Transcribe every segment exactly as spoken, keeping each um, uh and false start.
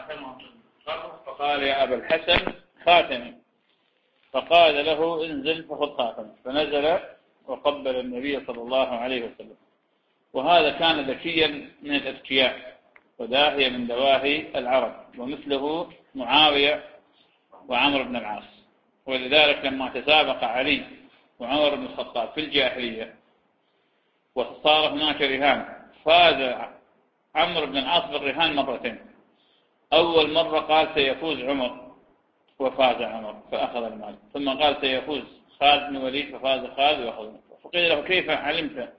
خاتمه فقال يا أبا الحسن خاتمي، فقال له انزل فخذ خاتمه، فنزل وقبل النبي صلى الله عليه وسلم. وهذا كان ذكيا من الأذكياء وداهية من دواهي العرب، ومثله معاوية وعمر بن العاص. ولذلك لما تسابق علي وعمر بن الخطاب في الجاهلية وصار هناك رهان، فاز عمرو بن العاص بالرهان مرتين. أول مرة قال سيفوز عمر وفاز عمر فأخذ المال، ثم قال سيفوز خالد بن وليد ففاز خالد وأخذ المال. فقيل له كيف علمت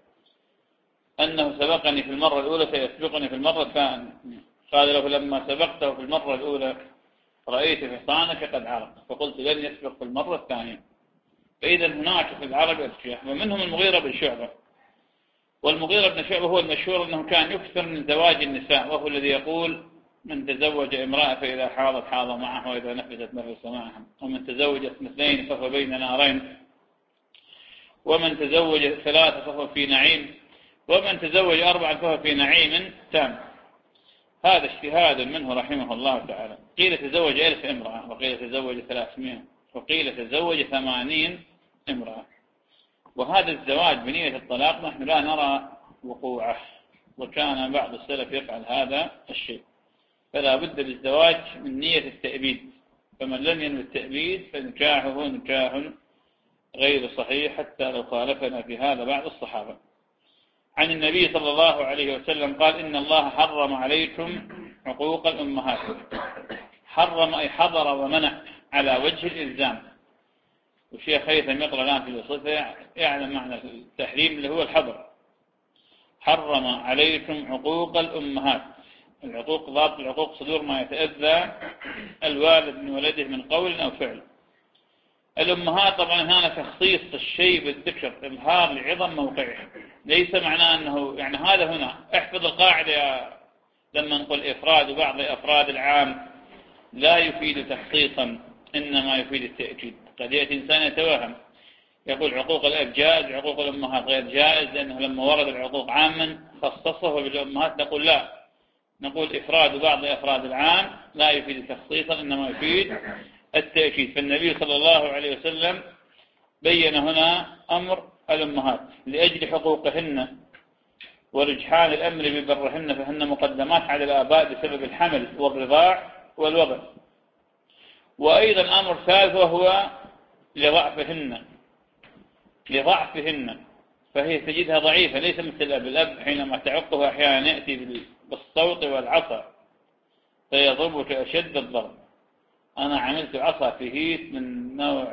أنه سبقني في المرة الأولى سيسبقني في المرة الثانية؟ قال له لما سبقته في المرة الأولى رأيت حصانك قد عرق فقلت لن يسبق في المرة الثانية. فإذا هناك في العرب أذكياء، ومنهم المغيرة بن شعبة. والمغيرة بن شعبة هو المشهور أنه كان يكثر من زواج النساء، وهو الذي يقول من تزوج امرأة فإذا حاضت حاض معها وإذا نفست نفس معها، ومن تزوج اثنتين فهو بين نارين، ومن تزوج ثلاثة فهو في نعيم، ومن تزوج أربعة فهو في نعيم تام. هذا اجتهاد منه رحمه الله تعالى. قيل تزوج ألف امرأة، وقيل تزوج ثلاثمائة، وقيل تزوج ثمانين امرأة. وهذا الزواج بنية الطلاق نحن لا نرى وقوعه، وكان بعض السلف يفعل هذا الشيء. فلا بد للزواج من نية التأبيد، فمن لم ينوي التأبيد فنكاحه نكاح غير صحيح حتى لو خالفنا في هذا بعض الصحابة. عن النبي صلى الله عليه وسلم قال إن الله حرم عليكم عقوق الأمهات. حرم أي حضر ومنع على وجه الإلزام. والشيخ هيثم يقرأ الآن في الوصفة يعلم معنى التحريم اللي هو الحظر. حرم عليكم عقوق الأمهات. العقوق ضابط العقوق صدور ما يتأذى الوالد من ولده من قول أو فعل. الأمهات طبعا هنا تخصيص الشيء بالذكر إظهار لعظم موقعه، ليس معناه أنه يعني هذا هنا احفظ القاعدة لما نقول إفراد بعض أفراد العام لا يفيد تخصيصا إنما يفيد التأكيد. قد يأتي إنسان يتوهم يقول عقوق الأب جائز عقوق الأمهات غير جائز، لأنه لما ورد العقوق عاما خصصه بالأمهات نقول لا، نقول إفراد بعض أفراد العام لا يفيد تخصيصا إنما يفيد التأكيد. فالنبي صلى الله عليه وسلم بين هنا أمر الأمهات لأجل حقوقهن ورجحان الأمر ببرهن، فهن مقدمات على الآباء بسبب الحمل والرضاع والوضع. وأيضا أمر ثالث وهو لضعفهن لضعفهن فهي تجدها ضعيفة، ليس مثل الأب. الأب حينما تعقه أحيانا يأتي بالصوت والعصا فيضربك أشد الضرب. أنا عملت عصا في هيت من نوع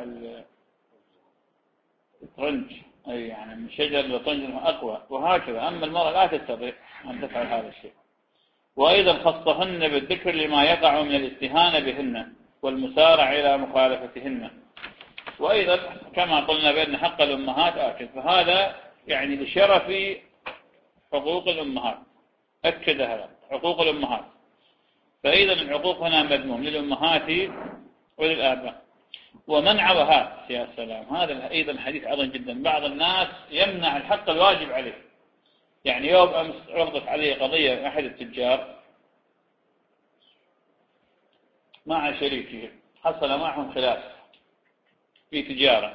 الطرنج، أي يعني من شجر الطرنج أقوى، وهكذا. أما المرأة لا تستطيع أن تفعل هذا الشيء. وأيضا خصهن بالذكر لما يقع من الاستهانة بهن والمسارع إلى مخالفتهن. وأيضا كما قلنا بأن حق الأمهات آكد، فهذا يعني لشرف حقوق الأمهات أكد هذا حقوق الأمهات. فإذا العقوق هنا مذموم للأمهات وللآباء. ومنع وهات يا سلام، هذا أيضا حديث عظيم جدا. بعض الناس يمنع الحق الواجب عليه. يعني يوم أمس عرضت عليه قضية أحد التجار مع شريكه، حصل معهم خلاف في تجارة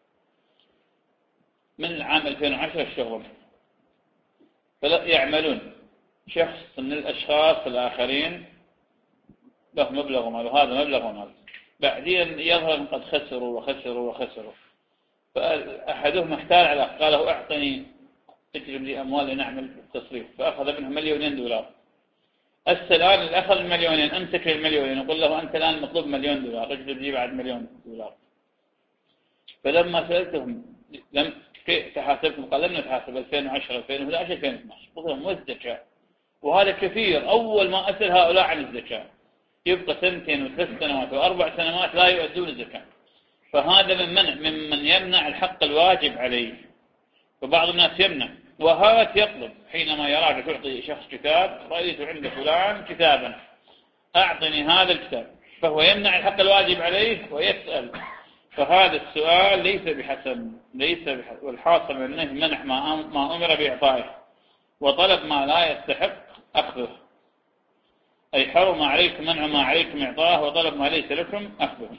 من العام ألفين وعشرة الشغل، فلا يعملون شخص من الأشخاص الآخرين له مبلغ مال وهذا مبلغ مال، بعدين يظهر قد خسروا وخسروا وخسروا، فأحدهم احتال على قال له أعطني تجلب لي أموال لنعمل التصريف، فأخذ منه مليونين دولار. الآن الأخذ المليونين أمسك المليونين يقول له أنت الآن مطلوب مليون دولار اجلب لي بعد مليون دولار. فلما سألتهم لم كيف تحاسبكم؟ قال لم نتحاسب ألفين وعشرة ألفين وأحد عشر ألفين واثني عشر. قلت لهم والزكاة، وهذا كثير. أول ما أسأل هؤلاء عن الزكاة يبقى سنتين وثلاث سنوات وأربع سنوات لا يؤدون الزكاة. فهذا من منع ممن يمنع الحق الواجب عليه. فبعض الناس يمنع وهات يطلب حينما يراك تعطي شخص كتاب رأيت عند فلان كتابا أعطني هذا الكتاب، فهو يمنع الحق الواجب عليه ويسأل. فهذا السؤال ليس بحسن ليس بحسن والحاصل منه منع ما أمر بإعطائه وطلب ما لا يستحق أخذه. أي حرم عليكم منع ما عليكم إعطاه وطلب ما ليس لكم أخذه.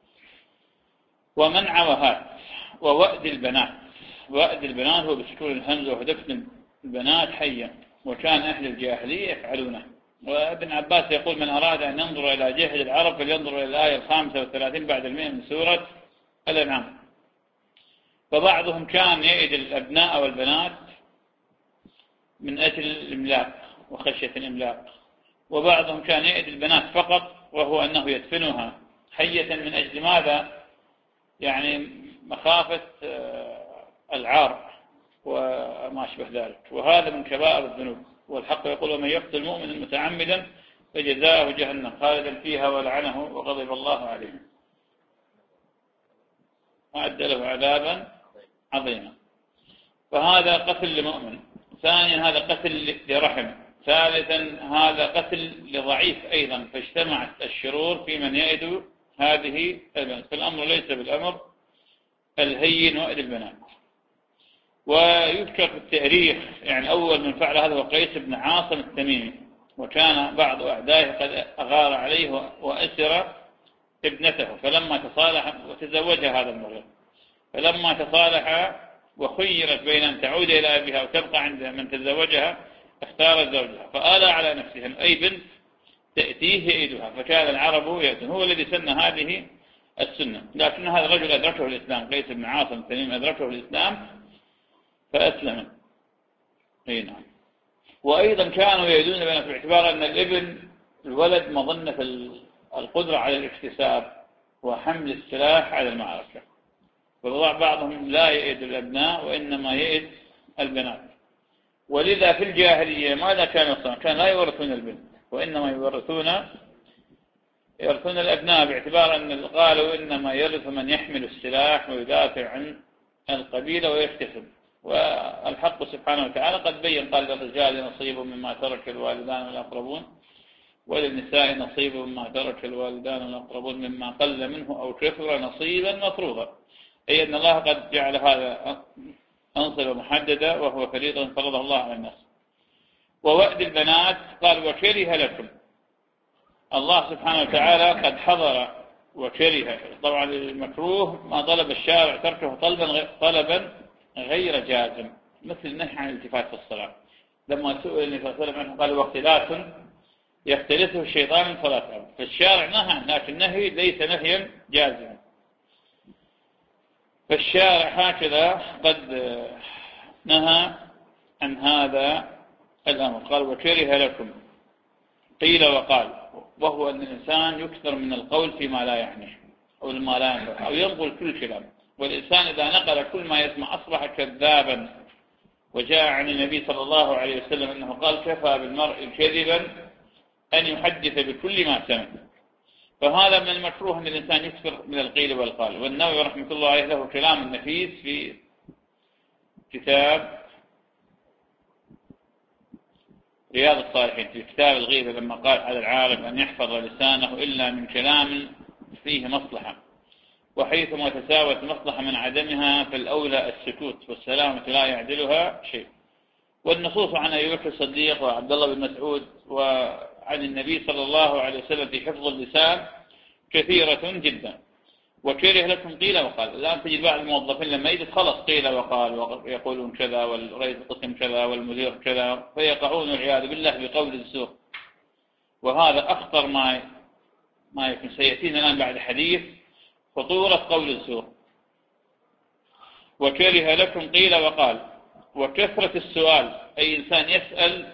ومنع وهات ووأد البنات. وأد البنات هو بسكون الهمزة ودفن البنات حيا، وكان أهل الجاهلية يفعلونه. وابن عباس يقول من أراد أن ينظر إلى جهل العرب فلينظر إلى الآية الخامسة والثلاثين بعد المئة من سورة الأنعام. فبعضهم كان يئد الأبناء والبنات من أجل الإملاق وخشية الإملاق، وبعضهم كان يئد البنات فقط وهو أنه يدفنها حية من أجل ماذا؟ يعني مخافة العار وما أشبه ذلك، وهذا من كبائر الذنوب. والحق يقول ومن يقتل مؤمنا متعمدا فجزاؤه جهنم خالدا فيها ولعنه وغضب الله عليه وأعد له عذابا عظيما. فهذا قتل لمؤمن. ثانيا هذا قتل لرحم. ثالثا هذا قتل لضعيف أيضا، فاجتمعت الشرور في من يئد هذه البنات. فالأمر ليس بالأمر الهين وإد البنات. ويذكر في التاريخ يعني أول من فعل هذا هو قيس بن عاصم التميمي، وكان بعض أعدائه قد أغار عليه وأسر ابنته، فلما تصالح وتزوجها هذا المريض، فلما تصالح وخيرت بين أن تعود إلى أبيها أو تبقى عند من تزوجها اختارت زوجها، فآلى على نفسها أي بنت تأتيه يئدها، فكان العرب يأتون. هو الذي سن هذه السنة، لكن هذا الرجل أدركه الإسلام، قيس بن عاصم التميم أدركه الإسلام فأسلم. أي نعم. وأيضا كانوا يئدون البنات باعتبار أن الابن الولد مظنة القدرة على الاكتساب وحمل السلاح على المعركة، وبعضهم لا يئد الأبناء وإنما يئد البنات. ولذا في الجاهلية ماذا كانوا يصنعون؟ كان لا يورثون البنت وإنما يورثون يورثون الأبناء، باعتبار أن قالوا إنما يرث من يحمل السلاح ويدافع عن القبيلة ويكتسب. والحق سبحانه وتعالى قد بين قال للرجال نصيب مما ترك الوالدان والأقربون وللنساء نصيب مما ترك الوالدان والأقربون مما قل منه أو كثر نصيبا مفروضا، أي أن الله قد جعل هذا أنصبة محددة وهو فريضة فرضه الله على الناس. ووأد البنات قال وكره لكم. الله سبحانه وتعالى قد حضر وكره. طبعا المكروه ما طلب الشارع تركه طلبا طلبا غير جازم، مثل النهي عن الالتفات في الصلاة. لما سئل النبي صلى الله عليه وسلم عنه قال واختلاف يختلفه الشيطان من صلاة العبد، فالشارع نهى، لكن النهي ليس نهيا جازما. فالشارع هكذا قد نهى عن هذا الأمر. قال وكره لكم قيل وقال، وهو أن الإنسان يكثر من القول فيما لا يعنيه أو ما لا ينفع أو ينقل كل كلام، والإنسان إذا نقل كل ما يسمع أصبح كذابا. وجاء عن النبي صلى الله عليه وسلم أنه قال كفى بالمرء كذبا أن يحدث بكل ما سمع. فهذا من المكروه أن الإنسان يكثر من القيل والقال. والنووي رحمة الله عليه له كلام نفيس في كتاب رياض الصالحين في كتاب الغيبة لما قال على العالم أن يحفظ لسانه إلا من كلام فيه مصلحة، وحيثما تساوت مصلحة من عدمها فالأولى السكوت، والسلامة لا يعدلها شيء. والنصوص عن أبي بكر الصديق وعبد الله بن مسعود وعن النبي صلى الله عليه وسلم في حفظ اللسان كثيرة جدا. وكره لكم قيل وقال. الآن تجد بعض الموظفين لما يجد خلص قيل وقال ويقولون كذا والرئيس القسم كذا والمدير كذا، فيقعون العياذ بالله بقول الزور، وهذا أخطر ما ما يكون. سيأتينا الآن بعد حديث خطورة قول الزور. وكره لكم قيل وقال وكثرة السؤال، أي إنسان يسأل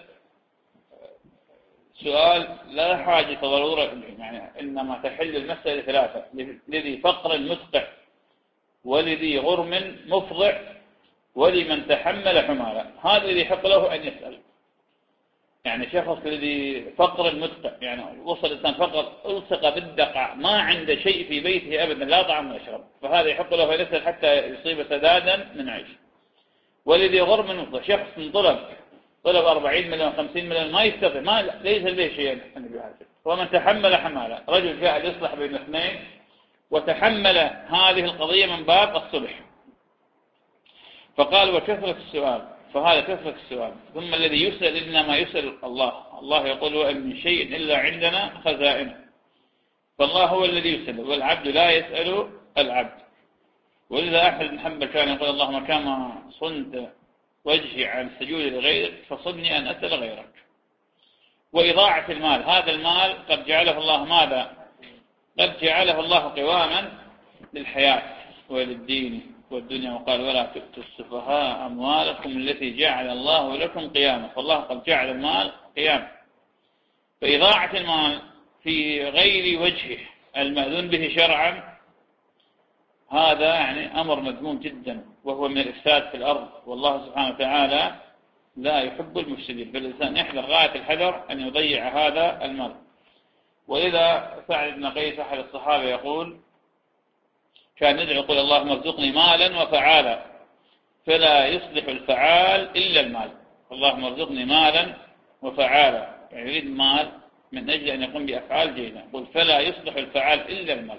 سؤال لا حاجة ضرورة، يعني إنما تحل المسألة ثلاثة: لذي فقر مدقع ولذي غرم مفضع ولمن تحمل حمالا. هذا الذي يحق له أن يسأل. يعني شخص الذي فقر مدقع، يعني وصل الإنسان فقر ألصق بالدقع، ما عنده شيء في بيته أبدا لا طعام ولا شراب، فهذا يحق له أن يسأل حتى يصيب سدادا من عيش. ولذي غرم مفضع، شخص من طلب طلب أربعين مليون خمسين مليون ما يستطيع، ما ليس لديه شيء. ومن تحمل حمالا، رجل جاء يصلح بين اثنين وتحمل هذه القضية من باب الصلح. فقال وكثرة السؤال، فهذا كثرة السؤال. ثم الذي يسأل إنما يسأل الله. الله يقول وإن من شيء إلا عندنا خزائنه، فالله هو الذي يسأل والعبد لا يسأل العبد. ولذا أحد بن حنبل كان يقول اللهم كما صنت وجهي عن السجود لغيرك فصدني أن أسأل غيرك. وإضاعة المال، هذا المال قد جعله الله ماذا؟ قد جعله الله قواما للحياة وللدين والدنيا، وقال ولا تؤتوا السفهاء أموالكم التي جعل الله لكم قياما، فالله قد جعل المال قياما. فإضاعة المال في غير وجهه المأذون به شرعا هذا يعني أمر مذموم جدا، وهو من الإفساد في الأرض، والله سبحانه وتعالى لا يحب المفسدين، فالإنسان يحذر غاية الحذر أن يضيع هذا المال. وإذا سعد بن قيس أحد الصحابة يقول كان يدعو يقول اللهم ارزقني مالا وفعالا فلا يصلح الفعال إلا المال. اللهم ارزقني مالا وفعالا، يعني يريد مال من أجل أن يقوم بأفعال جيدة، يقول فلا يصلح الفعال إلا المال.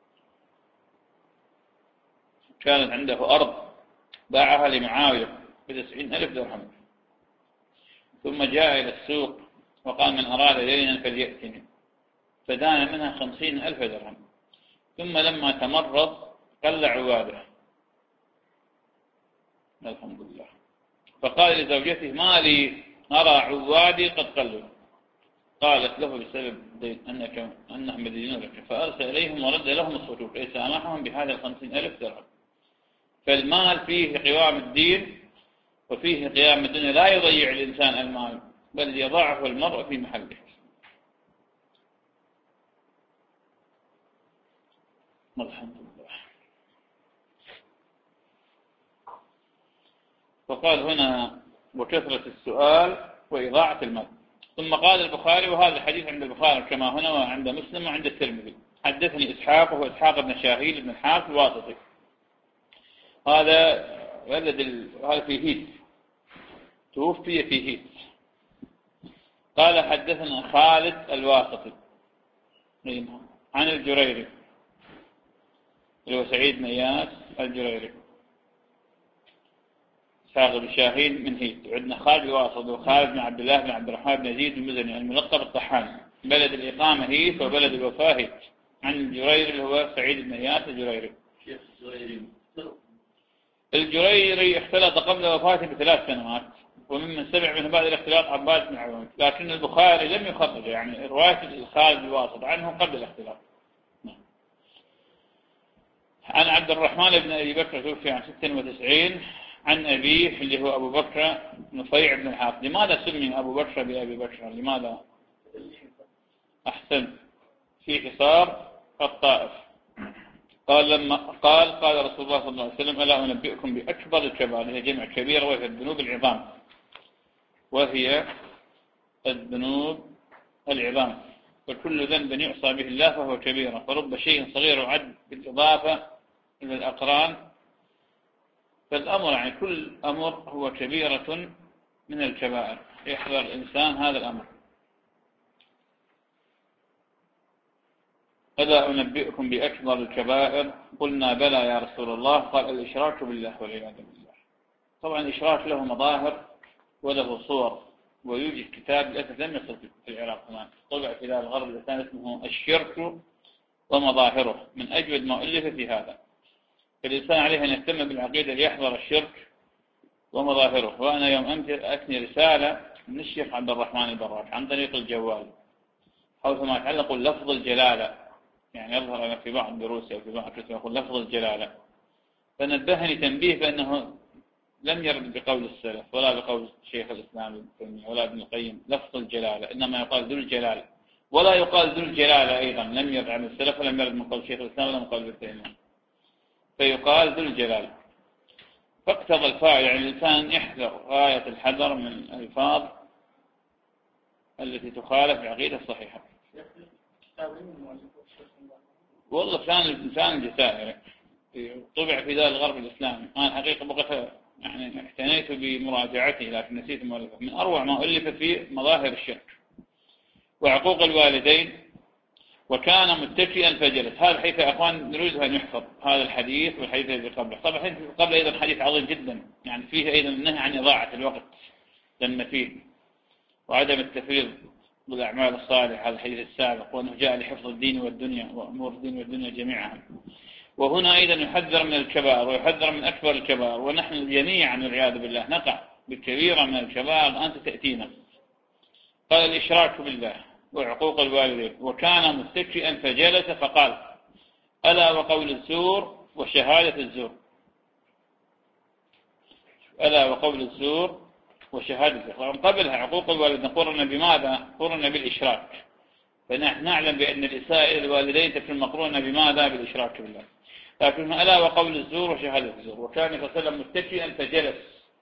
كانت عنده أرض باعها لمعاوية بتسعين ألف درهم، ثم جاء إلى السوق وقال من أراد دينا فليأتني، فدان منها خمسين ألف درهم. ثم لما تمرض قل عواده، الحمد لله، فقال لزوجته ما لي أرى عوادي قد قلوا، قالت له بسبب دين أنك أنهم مدينون لك، فأرسل إليهم ورد لهم الصكوك أي سامحهم بهذا الخمسين ألف درهم. فالمال فيه قوام الدين وفيه قيام الدنيا، لا يضيع الإنسان المال بل يضعه المرء في محله. الحمد لله. فقال هنا وكثرة السؤال وإضاعة المال. ثم قال البخاري، وهذا الحديث عند البخاري كما هنا وعند مسلم وعند الترمذي، حدثني إسحاق وهو إسحاق بن شاهيل بن الحارث الواسطي، هذا ولد ال... هذا في هيت، توفي في هيت. قال حدثنا خالد الواسطي عن الجريري اللي هو سعيد بن إياس الجريري، إسحاق بن شاهين من هيت. وعندنا خالد الواسطي وخالد بن عبد الله بن عبد الرحمن بن يزيد المزني الملقب الطحان، بلد الإقامة هيت وبلد الوفاة هيت. عن الجريري اللي هو سعيد بن إياس الجريري. الجريري اختلط قبل وفاته بثلاث سنوات، وممن سمع منه بعد الاختلاط عباد بن عوان، لكن البخاري لم يخرج يعني رواية خالد الواسط عنه قبل الاختلاط. عن عبد الرحمن بن أبي بكر توفي عن ستة وتسعين، عن أبيه اللي هو أبو بكر نفيع بن الحارث. لماذا سمي أبو بكر بأبي بكر؟ لماذا؟ أحسن، في حصار الطائف. قال لما قال قال رسول الله صلى الله عليه وسلم ألا أنبئكم بأكبر الكبائر، هي جمع كبيرة وهي الذنوب العظام، وهي الذنوب العظام، وكل ذنب يعصى به الله فهو كبيرة، فرب شيء صغير يعد بالإضافة إلى الأقران، فالأمر يعني كل أمر هو كبيرة من الكبائر، يحذر الإنسان هذا الأمر. ألا أنبئكم بأكبر الكبائر؟ قلنا بلى يا رسول الله، قال الإشراك بالله والعياذ بالله. طبعا الإشراك له مظاهر وله صور، ويوجد كتاب للأسف لم يصل في العراق كمان، طبع في الغرب الإسلام اسمه الشرك ومظاهره، من أجود ما ألف في هذا. فالإنسان عليه أن يهتم بالعقيدة ليحذر الشرك ومظاهره. وأنا يوم أمس أتني رسالة من الشيخ عبد الرحمن البراك عن طريق الجوال حول ما يتعلق لفظ الجلالة، يعني يظهر أنا في بعض دروسي أو في بعض كتب يقول لفظ الجلالة، فنبهني تنبيه بأنه لم يرد بقول السلف ولا بقول شيخ الإسلام ابن تيمية ولا ابن القيم لفظ الجلالة، إنما يقال ذو الجلال، ولا يقال ذو الجلالة أيضا، لم يرد عن السلف ولم يرد من قول شيخ الإسلام ولا من قول ابن تيمية، فيقال ذو الجلال. فاقتضى الفاعل يعني الإنسان يحذر غاية الحذر من الألفاظ التي تخالف العقيدة الصحيحة. والله فلان الإنسان الجزائري طبع في ذا الغرب الإسلامي، أنا الحقيقة بقيت يعني احتنيت بمراجعته لكن نسيت مؤلفه، من أروع ما ألف في مظاهر الشرك وعقوق الوالدين وكان متكئا فجلس. هذا الحديث يا أخوان نريد أن يحفظ، هذا الحديث والحديث الذي قبله. طبعا الحديث الذي قبله أيضا حديث عظيم جدا، يعني فيه أيضا النهي عن إضاعة الوقت لما فيه وعدم التفريط بالأعمال الصالحة، هذا الحديث السابق، وأنه جاء لحفظ الدين والدنيا وأمور الدين والدنيا جميعا. وهنا أيضا يحذر من الكبائر ويحذر من أكبر الكبائر، ونحن جميعا والعياذ بالله نقع بكبيرة من الكبائر أنت تأتينا. قال الإشراك بالله وعقوق الوالدين، وكان متكئا فجلس فقال ألا وقول الزور وشهادة الزور. ألا وقول الزور وشهادة الزور. قبلها عقوق الوالدين قرن بماذا؟ قرن بالإشراك، فنحن نعلم بأن الإساءة إلى الوالدين تكون مقرونة بماذا؟ بالإشراك بالله. لكن ألا وقول الزور وشهادة الزور. وكان صلى الله عليه وسلم متكئا فجلس،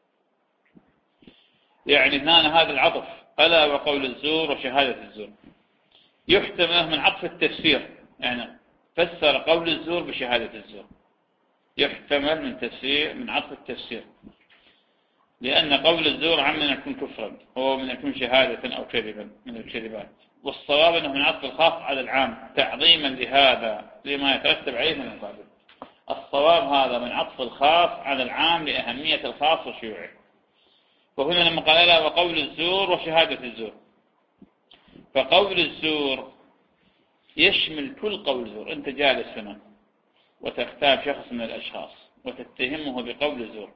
يعني هنا هذا العطف ألا وقول الزور وشهادة الزور يحتمل من عطف التفسير، يعني فسر قول الزور بشهادة الزور، يحتمل من تفسير من عطف التفسير، لأن قول الزور عم من يكون كفرا هو من يكون شهادة أو كذبا من الكذبات، والصواب أنه من عطف الخاص على العام تعظيما لهذا لما يترتب عليه من القابل. الصواب هذا من عطف الخاص على العام لأهمية الخاص وشيوعه. وهنا لما قال لا وقول الزور وشهادة الزور، فقول الزور يشمل كل قول زور. أنت جالس هنا وتغتاب شخص من الأشخاص وتتهمه بقول الزور،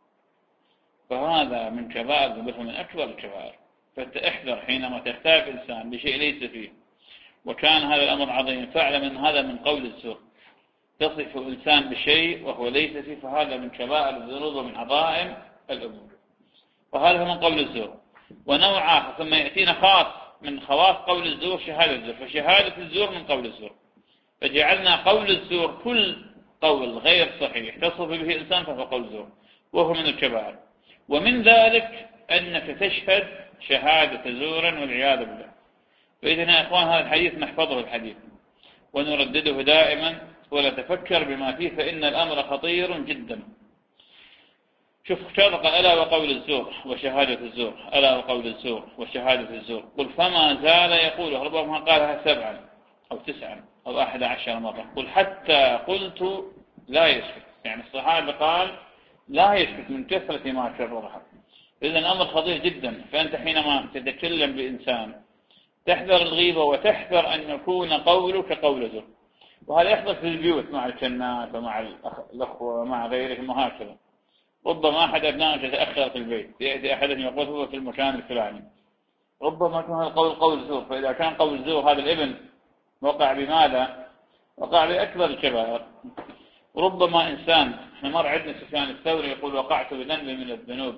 فهذا من كبائر ذنوب، من أكبر الكبائر. فاحذر حينما تغتاب إنسان بشيء ليس فيه وكان هذا الأمر عظيم، فاعلم أن هذا من قول الزور. تصف إنسان بشيء وهو ليس فيه، فهذا من كبائر الذنوب ومن عظائم الأمور، وهذا من قول الزور. ونوع آخر ثم يأتينا خاص من خواص قول الزور شهادة الزور، فشهادة الزور من قول الزور، فجعلنا قول الزور كل قول غير صحيح تصف به إنسان فهو قول الزور وهو من الكبائر. ومن ذلك أنك تشهد شهادة زورا والعياذ بالله. فإذا يا إخوان هذا الحديث نحفظه الحديث ونردده دائما ونتفكر بما فيه، فإن الأمر خطير جدا. شوف شرق ألا وقول الزور وشهادة الزور، ألا وقول الزور وشهادة الزور، قل فما زال يقوله، ربما قالها سبعا أو تسعا أو أحد عشر مرة، قل حتى قلت لا يسكت، يعني الصحابة قال لا يسكت من كثرة ما كررها. إذن الأمر خطير جدا. فأنت حينما تتكلم بإنسان تحذر الغيبة وتحذر أن يكون قولك قول زور. وهذا يحدث في البيوت مع الكنات ومع الأخوة ومع غيرهم وهكذا. ربما أحد أبنائك يتأخر في البيت، يأتي أحدهم يقول هو في المكان الفلاني، ربما يكون هذا القول قول زور. فإذا كان قول زور هذا الابن وقع بماذا؟ وقع بأكبر الكبائر. ربما إنسان، احنا مر عندنا سفيان الثوري يقول وقعت بذنب من الذنوب،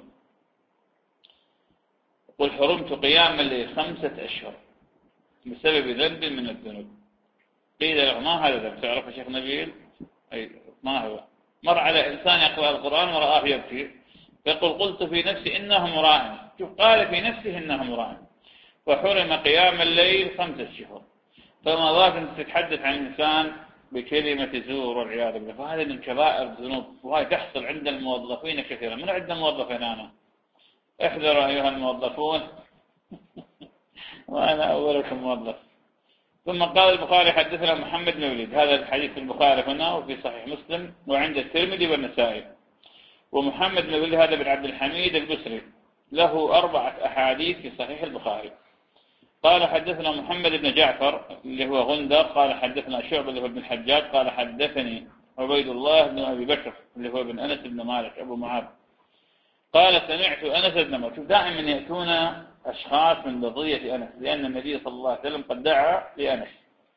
قل حرمت قيام الليل خمسة أشهر بسبب ذنب من الذنوب. قيل له ما هذا ذنب؟ تعرف يا شيخ نبيل؟ أي ما هو؟ مر على إنسان يقرأ القرآن ورآه يبكي، فيقول قلت في نفسي إنه مراء. شوف قال في نفسه إنه مراء، وحرم قيام الليل خمسة شهور. فما ظاهر أن تتحدث عن إنسان بكلمة زور والعياذ بالله، فهذا من كبائر الذنوب، وهي تحصل عند الموظفين كثيرا. من عندنا موظفين أنا، احذروا أيها الموظفون وأنا أولكم موظف. ثم قال البخاري حدثنا محمد بن وليد، هذا الحديث في البخاري هنا وفي صحيح مسلم وعند الترمذي والنسائي. ومحمد بن وليد هذا بن عبد الحميد البصري له أربعة أحاديث في صحيح البخاري. قال حدثنا محمد بن جعفر اللي هو غندر، قال حدثنا شعبة اللي هو ابن الحجاج، قال حدثني عبيد الله بن أبي بكر اللي هو ابن أنس بن مالك أبو معاذ، قال سمعت أنس بن مالك. شوف دائما يأتون أشخاص من بضية أنس، لأن النبي صلى الله عليه وسلم قد دعا لأنس.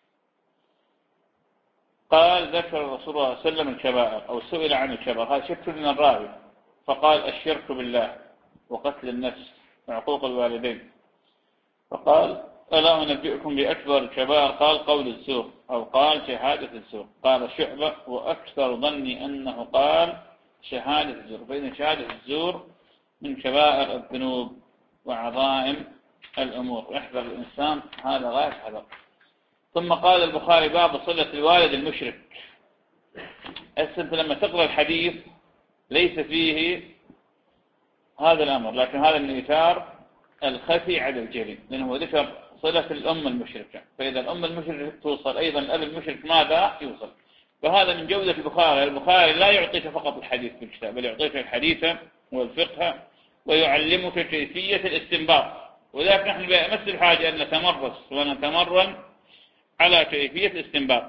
قال ذكر الرسول صلى الله عليه وسلم الكبائر أو سئل عن الكبائر، هذا شك من الراوي، فقال الشرك بالله وقتل النفس وعقوق الوالدين. فقال ألا أنبئكم بأكبر الكبائر؟ قال قول الزور أو قال شهادة الزور. قال شعبة وأكثر ظني أنه قال شهادة الزور. فإن شهادة الزور من كبائر الذنوب وعظائم الأمور، احذر الإنسان هذا غاية حذر. ثم قال البخاري باب صلة الوالد المشرك. أنت لما تقرأ الحديث ليس فيه هذا الأمر، لكن هذا من إثار الخفي على الجلي، لأنه ذكر صلة الأم المشركة، فإذا الأم المشركة توصل أيضا الأب المشرك ماذا يوصل. فهذا من جودة البخاري. البخاري لا يعطيك فقط الحديث في الكتاب، بل يعطيك الحديث والفقه ويعلمك كيفية الاستنباط. وذلك نحن بأمس الحاجة أن نتمرس ونتمرن على كيفية الاستنباط.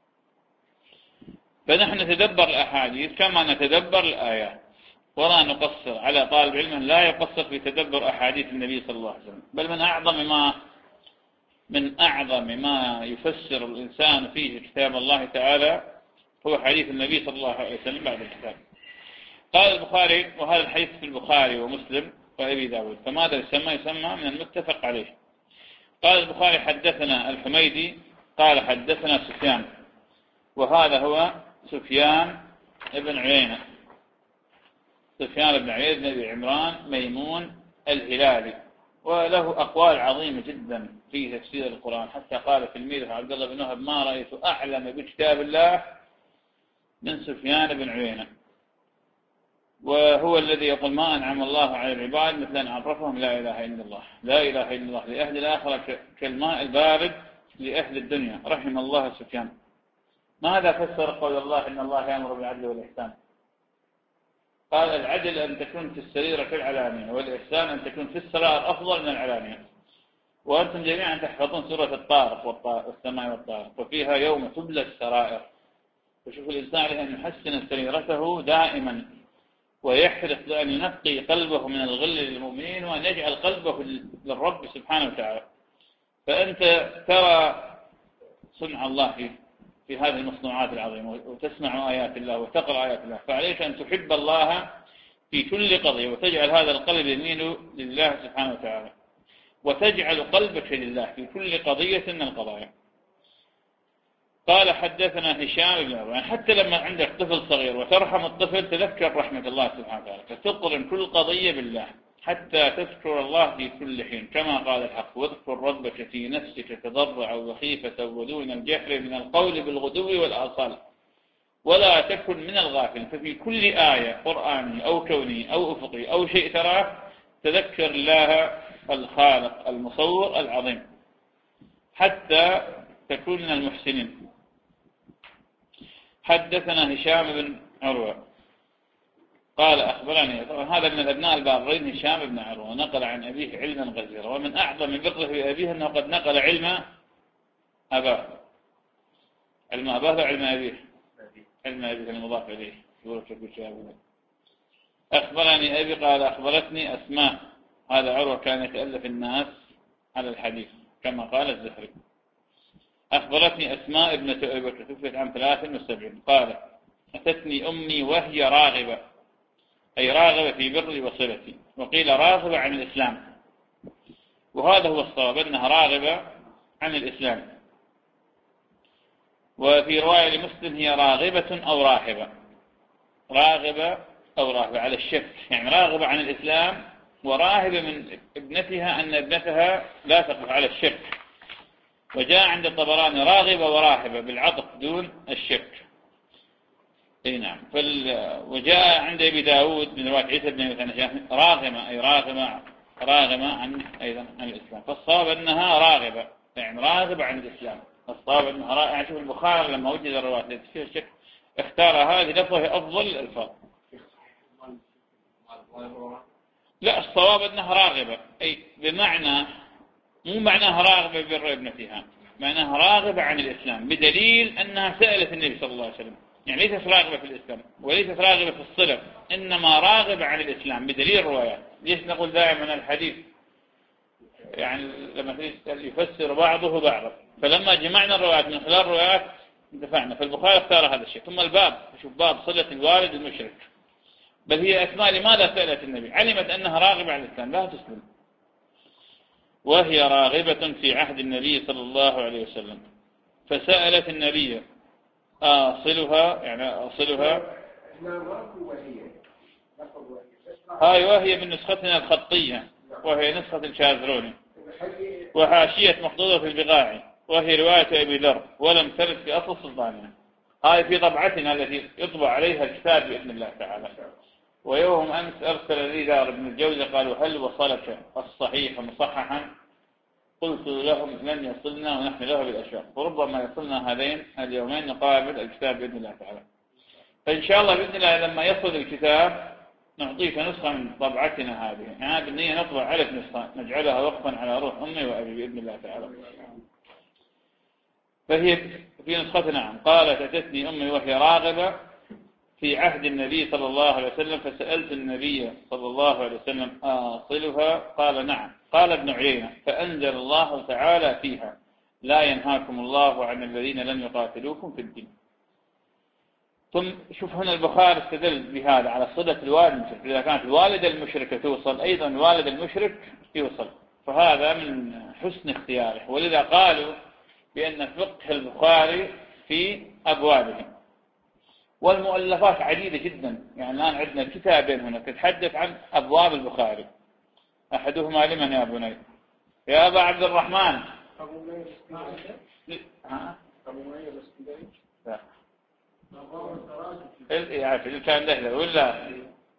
فنحن نتدبر الأحاديث كما نتدبر الآيات، ولا نقصر على طالب علم لا يقصر في تدبر أحاديث النبي صلى الله عليه وسلم. بل من أعظم ما من أعظم ما يفسر الإنسان فيه كتاب الله تعالى هو حديث النبي صلى الله عليه وسلم بعد الكتاب. قال البخاري، وهذا الحديث في البخاري ومسلم وأبي داود، فماذا يسمى؟ يسمى من المتفق عليه. قال البخاري حدثنا الحميدي قال حدثنا سفيان، وهذا هو سفيان ابن عيينة، سفيان بن عيينة بن أبي عمران ميمون الهلالي، وله أقوال عظيمة جدا في تفسير القرآن، حتى قال تلميذه عبد الله بن وهب ما رأيت أعلم بكتاب الله من سفيان بن عيينة، وهو الذي يقول ما أنعم الله على العباد مثل أن عرفهم لا إله إلا الله. لا إله إلا الله لأهل الآخرة كالماء البارد لأهل الدنيا، رحم الله سفيان. ماذا فسر قول الله إن الله يأمر بالعدل والإحسان؟ قال العدل أن تكون في السريرة كالعلانية، والإحسان أن تكون في السرائر أفضل من العلانية. وأنتم جميعا تحفظون سورة الطارق والسماء والطارق، وفيها يوم تبلى السرائر. فشوف الإنسان عليه أن يحسن سريرته دائما، ويحرص لأن ينقي قلبه من الغل للمؤمنين، وأن يجعل قلبه للرب سبحانه وتعالى. فأنت ترى صنع الله في في هذه المصنوعات العظيمة، وتسمع آيات الله وتقرأ آيات الله، فعليك أن تحب الله في كل قضية، وتجعل هذا القلب يميل لله سبحانه وتعالى، وتجعل قلبك لله في كل قضية من القضايا. قال حدثنا هشام بن عروة، حتى لما عندك طفل صغير وترحم الطفل تذكر رحمة الله سبحانه وتعالى، فتقرن كل قضية بالله حتى تذكر الله في كل حين، كما قال الحق واذكر ربك في نفسك تضرعا وخيفة ودون الجهر من القول بالغدو والآصال ولا تكن من الغافل. ففي كل آية قرآني أو كوني أو أفقي أو شيء تراه تذكر الله الخالق المصور العظيم حتى تكون من المحسنين. حدثنا هشام بن عروة قال أخبرني، طبعا هذا من الأبناء البارين هشام بن عروة، نقل عن أبيه علما غزيرا، ومن أعظم بره بأبيه أنه قد نقل علم أباه. علم أباه وعلم أبيه، علم أبيه المضاف إليه. أخبرني أبي قال أخبرتني أسماء، هذا عروة كان يتألف الناس على الحديث كما قال الزهري. أخبرتني أسماء ابنة أبي بكر توفيت عام ثلاث وسبعين قال أتتني أمي وهي راغبة، أي راغبة في بري وصلتي، وقيل راغبة عن الإسلام، وهذا هو الصواب أنها راغبة عن الإسلام. وفي رواية لمسلم هي راغبة أو راهبة، راغبة أو راهبة على الشك، يعني راغبة عن الإسلام وراهبة من ابنتها أن ابنتها لا تقف على الشك. وجاء عند الطبراني راغبة وراهبة بالعطف دون الشك. اي نعم. وجاء عند ابي داود من روايه عيسى بن ابي راغمه، اي راغمه راغمه عن ايضا عن الاسلام. فالصواب انها راغبه، يعني راغبه عن الاسلام. الصواب انها راغبه. يعني شوف البخاري لما وجد الروايه التي فيها الشك اختار هذه لفظه افضل الالفاظ. لا، الصواب انها راغبه، اي بمعنى مو معناها راغبه ببر ابنتها، معناها راغبه عن الاسلام، بدليل انها سالت النبي صلى الله عليه وسلم. يعني ليست راغبة في الإسلام وليست راغبة في الصلة، إنما راغبة عن الإسلام بدليل الروايات. ليش نقول دائما الحديث يعني لما يفسر بعضه بعضا، فلما جمعنا الروايات من خلال الروايات انتفعنا. فالبخاري اختار هذا الشيء. ثم الباب، شوف باب صلة الوالد المشرك، بل هي أسماء لماذا سألت النبي؟ علمت أنها راغبة عن الإسلام لا تسلم، وهي راغبة في عهد النبي صلى الله عليه وسلم، فسألت النبي أصلها، يعني أصلها. هاي وهي من نسختنا الخطية، وهي نسخة الشاذروني، وحاشية مخطوطة في البقاعي، وهي رواية أبي ذر، ولم ترد في أصل سلطاننا. هاي في طبعتنا التي يطبع عليها الكتاب بإذن الله تعالى. ويوم أمس أرسل لي دار ابن الجوزي قالوا هل وصلك الصحيح مصححا؟ قلت لهم لن يصلنا ونحن له بالأشواق، وربما يصلنا هذين اليومين نقابل الكتاب بإذن الله تعالى. فإن شاء الله بإذن الله لما يصل الكتاب نعطيك نسخة من طبعتنا هذه، يعني بالنية نطبع ألف نسخة نجعلها وقفا على روح أمي وأبي بإذن الله تعالى. فهي في نسختنا نعم. قالت أتتني أمي وهي راغبة في عهد النبي صلى الله عليه وسلم فسألت النبي صلى الله عليه وسلم أصلها؟ قال نعم. قال ابن عيينة فأنزل الله تعالى فيها لا ينهاكم الله عن الذين لم يقاتلوكم في الدين. ثم شوف هنا البخاري استدل بهذا على صلة الوالد المشرك، إذا كانت الوالدة المشركة توصل أيضا الوالد المشرك يوصل، فهذا من حسن اختياره. ولذا قالوا بأن فقه البخاري في أبوابه، والمؤلفات عديدة جدا. يعني الآن عندنا كتابين هنا تتحدث عن أبواب البخاري، أحدهما لمن يا بني؟ يا أبا عبد الرحمن. أبو منير ها؟ أبو منير الاسكندري. لا. اللي كان له ولا؟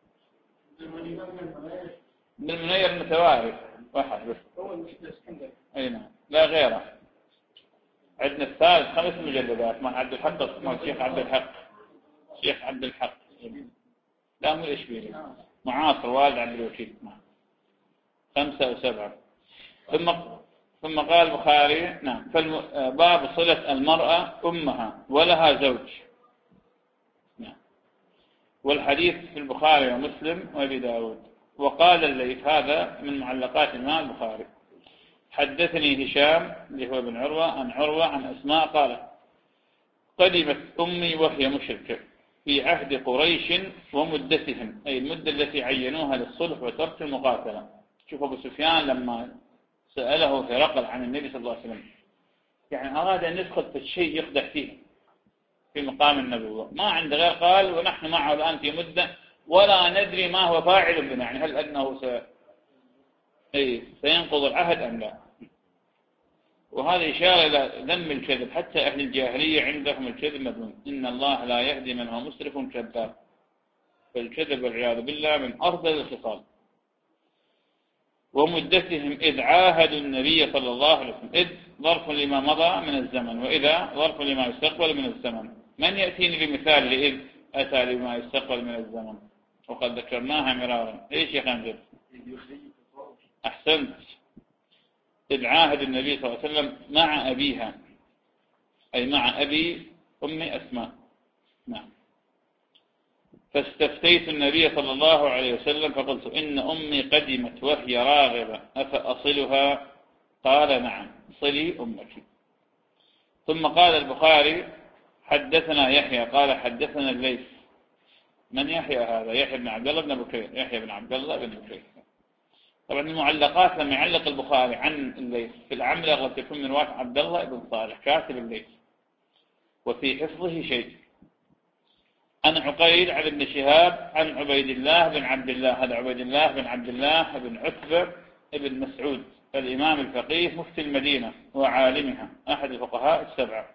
من المنير المتوارث واحد بس. أي نعم لا غيره. عندنا الثالث خمس مجلدات مع عبد الحق اسمه الشيخ عبد الحق. الشيخ عبد الحق لا مو الإشبيلي معاصر والد عبد الوكيل خمسة أو سبعة. ثم ثم قال البخاري نعم باب صلة المرأة أمها ولها زوج نعم. والحديث في البخاري ومسلم وابي داود. وقال الليث هذا من معلقات الإمام البخاري حدثني هشام اللي هو بن عروة عن عروة عن أسماء قالت قدمت أمي وهي مشركة في عهد قريش ومدتهم، أي المدة التي عينوها للصلح وترك المقاتلة. شوف أبو سفيان لما سأله هرقل عن النبي صلى الله عليه وسلم يعني أراد أن يدخل في الشيء يقدح فيه في مقام النبوة، ما عنده غير قال ونحن معه الآن في مدة ولا ندري ما هو فاعل بنا، يعني هل أنه س... أي سينقض العهد أم لا. وهذا إشارة إلى ذم الكذب، حتى أهل الجاهلية عندهم الكذب مذموم، إن الله لا يهدي من هو مسرف كذاب، فالكذب والعياذ بالله من أفضل الخصال. ومدتهم إذ عاهدوا النبي صلى الله عليه وسلم، إذ ظرف لما مضى من الزمن، وإذا ظرف لما يستقبل من الزمن. من يأتيني بمثال لإذ أتى لما يستقبل من الزمن؟ وقد ذكرناها مرارا. إيش يا خنزر؟ أحسنت. إذ عاهد النبي صلى الله عليه وسلم مع أبيها، أي مع أبي أم أسماء نعم. فاستفتيت النبي صلى الله عليه وسلم فقلت إن أمي قدمت وهي راغبة أفأصلها؟ قال نعم صلي أمك. ثم قال البخاري حدثنا يحيى قال حدثنا الليث. من يحيى هذا؟ يحيى بن عبد الله بن بكير، يحيى بن عبد الله بن بكير. طبعا المعلقات لما يعلق البخاري عن الليث في العمل قد تكون من رواية عبد الله بن صالح كاتب الليث، وفي حفظه شيء. عن عقيل عن ابن شهاب عن عبيد الله بن عبد الله، هذا عبيد الله بن عبد الله بن عتبة بن مسعود الإمام الفقيه مفتي المدينة وعالمها أحد الفقهاء السبعة.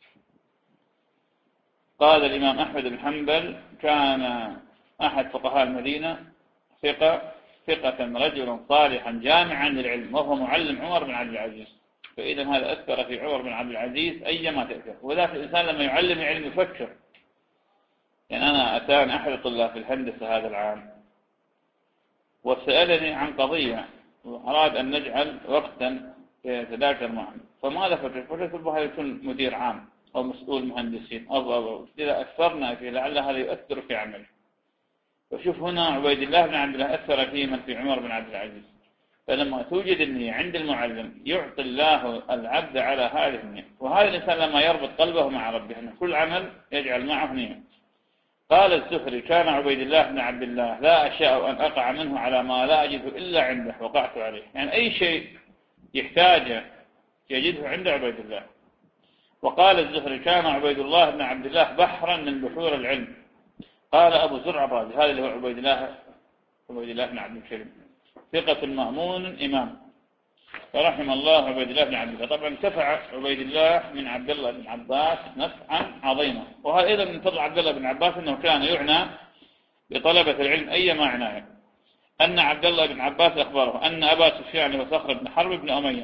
قال الإمام أحمد بن حنبل كان أحد فقهاء المدينة ثقة ثقة رجل صالحا جامعا للعلم، وهو معلم عمر بن عبد العزيز. فإذا هذا أثر في عمر بن عبد العزيز أيما تأثر. وذلك الإنسان لما يعلم العلم يفكر. يعني أنا أتاني أحد الطلاب في الهندسة هذا العام وسألني عن قضية وأراد أن نجعل وقتا يتذاكر معه، فماذا فكر؟ فكرت ربما يكون مدير عام أو مسؤول مهندسين أو أو إذا أثرنا فيه لعل هذا يؤثر في عمله. وشوف هنا عبيد الله بن عبد الله أثر فيه من في عمر بن عبد العزيز. فلما توجد النية عند المعلم يعطي الله العبد على هذه النية. وهذا الإنسان لما يربط قلبه مع ربه أن كل عمل يجعل معه نية. قال الزهري كان عبيد الله بن عبد الله لا أشاء أن أقع منه على ما لا أجده إلا عنده وقعت عليه. يعني أي شيء يحتاجه يجده عند عبيد الله. وقال الزهري كان عبيد الله بن عبد الله بحرا من بحور العلم. قال أبو زرع الرازي هذا اللي هو عبيد الله عبيد الله بن عبد الكريم ثقة مأمون إمام، فرحم الله عبيد الله بن عبد الله. طبعا انتفع عبيد الله من عبد الله بن عباس نفعا عظيما. وهذا أيضا من فضل عبد الله بن عباس أنه كان يعنى بطلبة العلم أيما عناية. أن عبد الله بن عباس أخبره أن أبا سفيان وصخر بن حرب بن أمية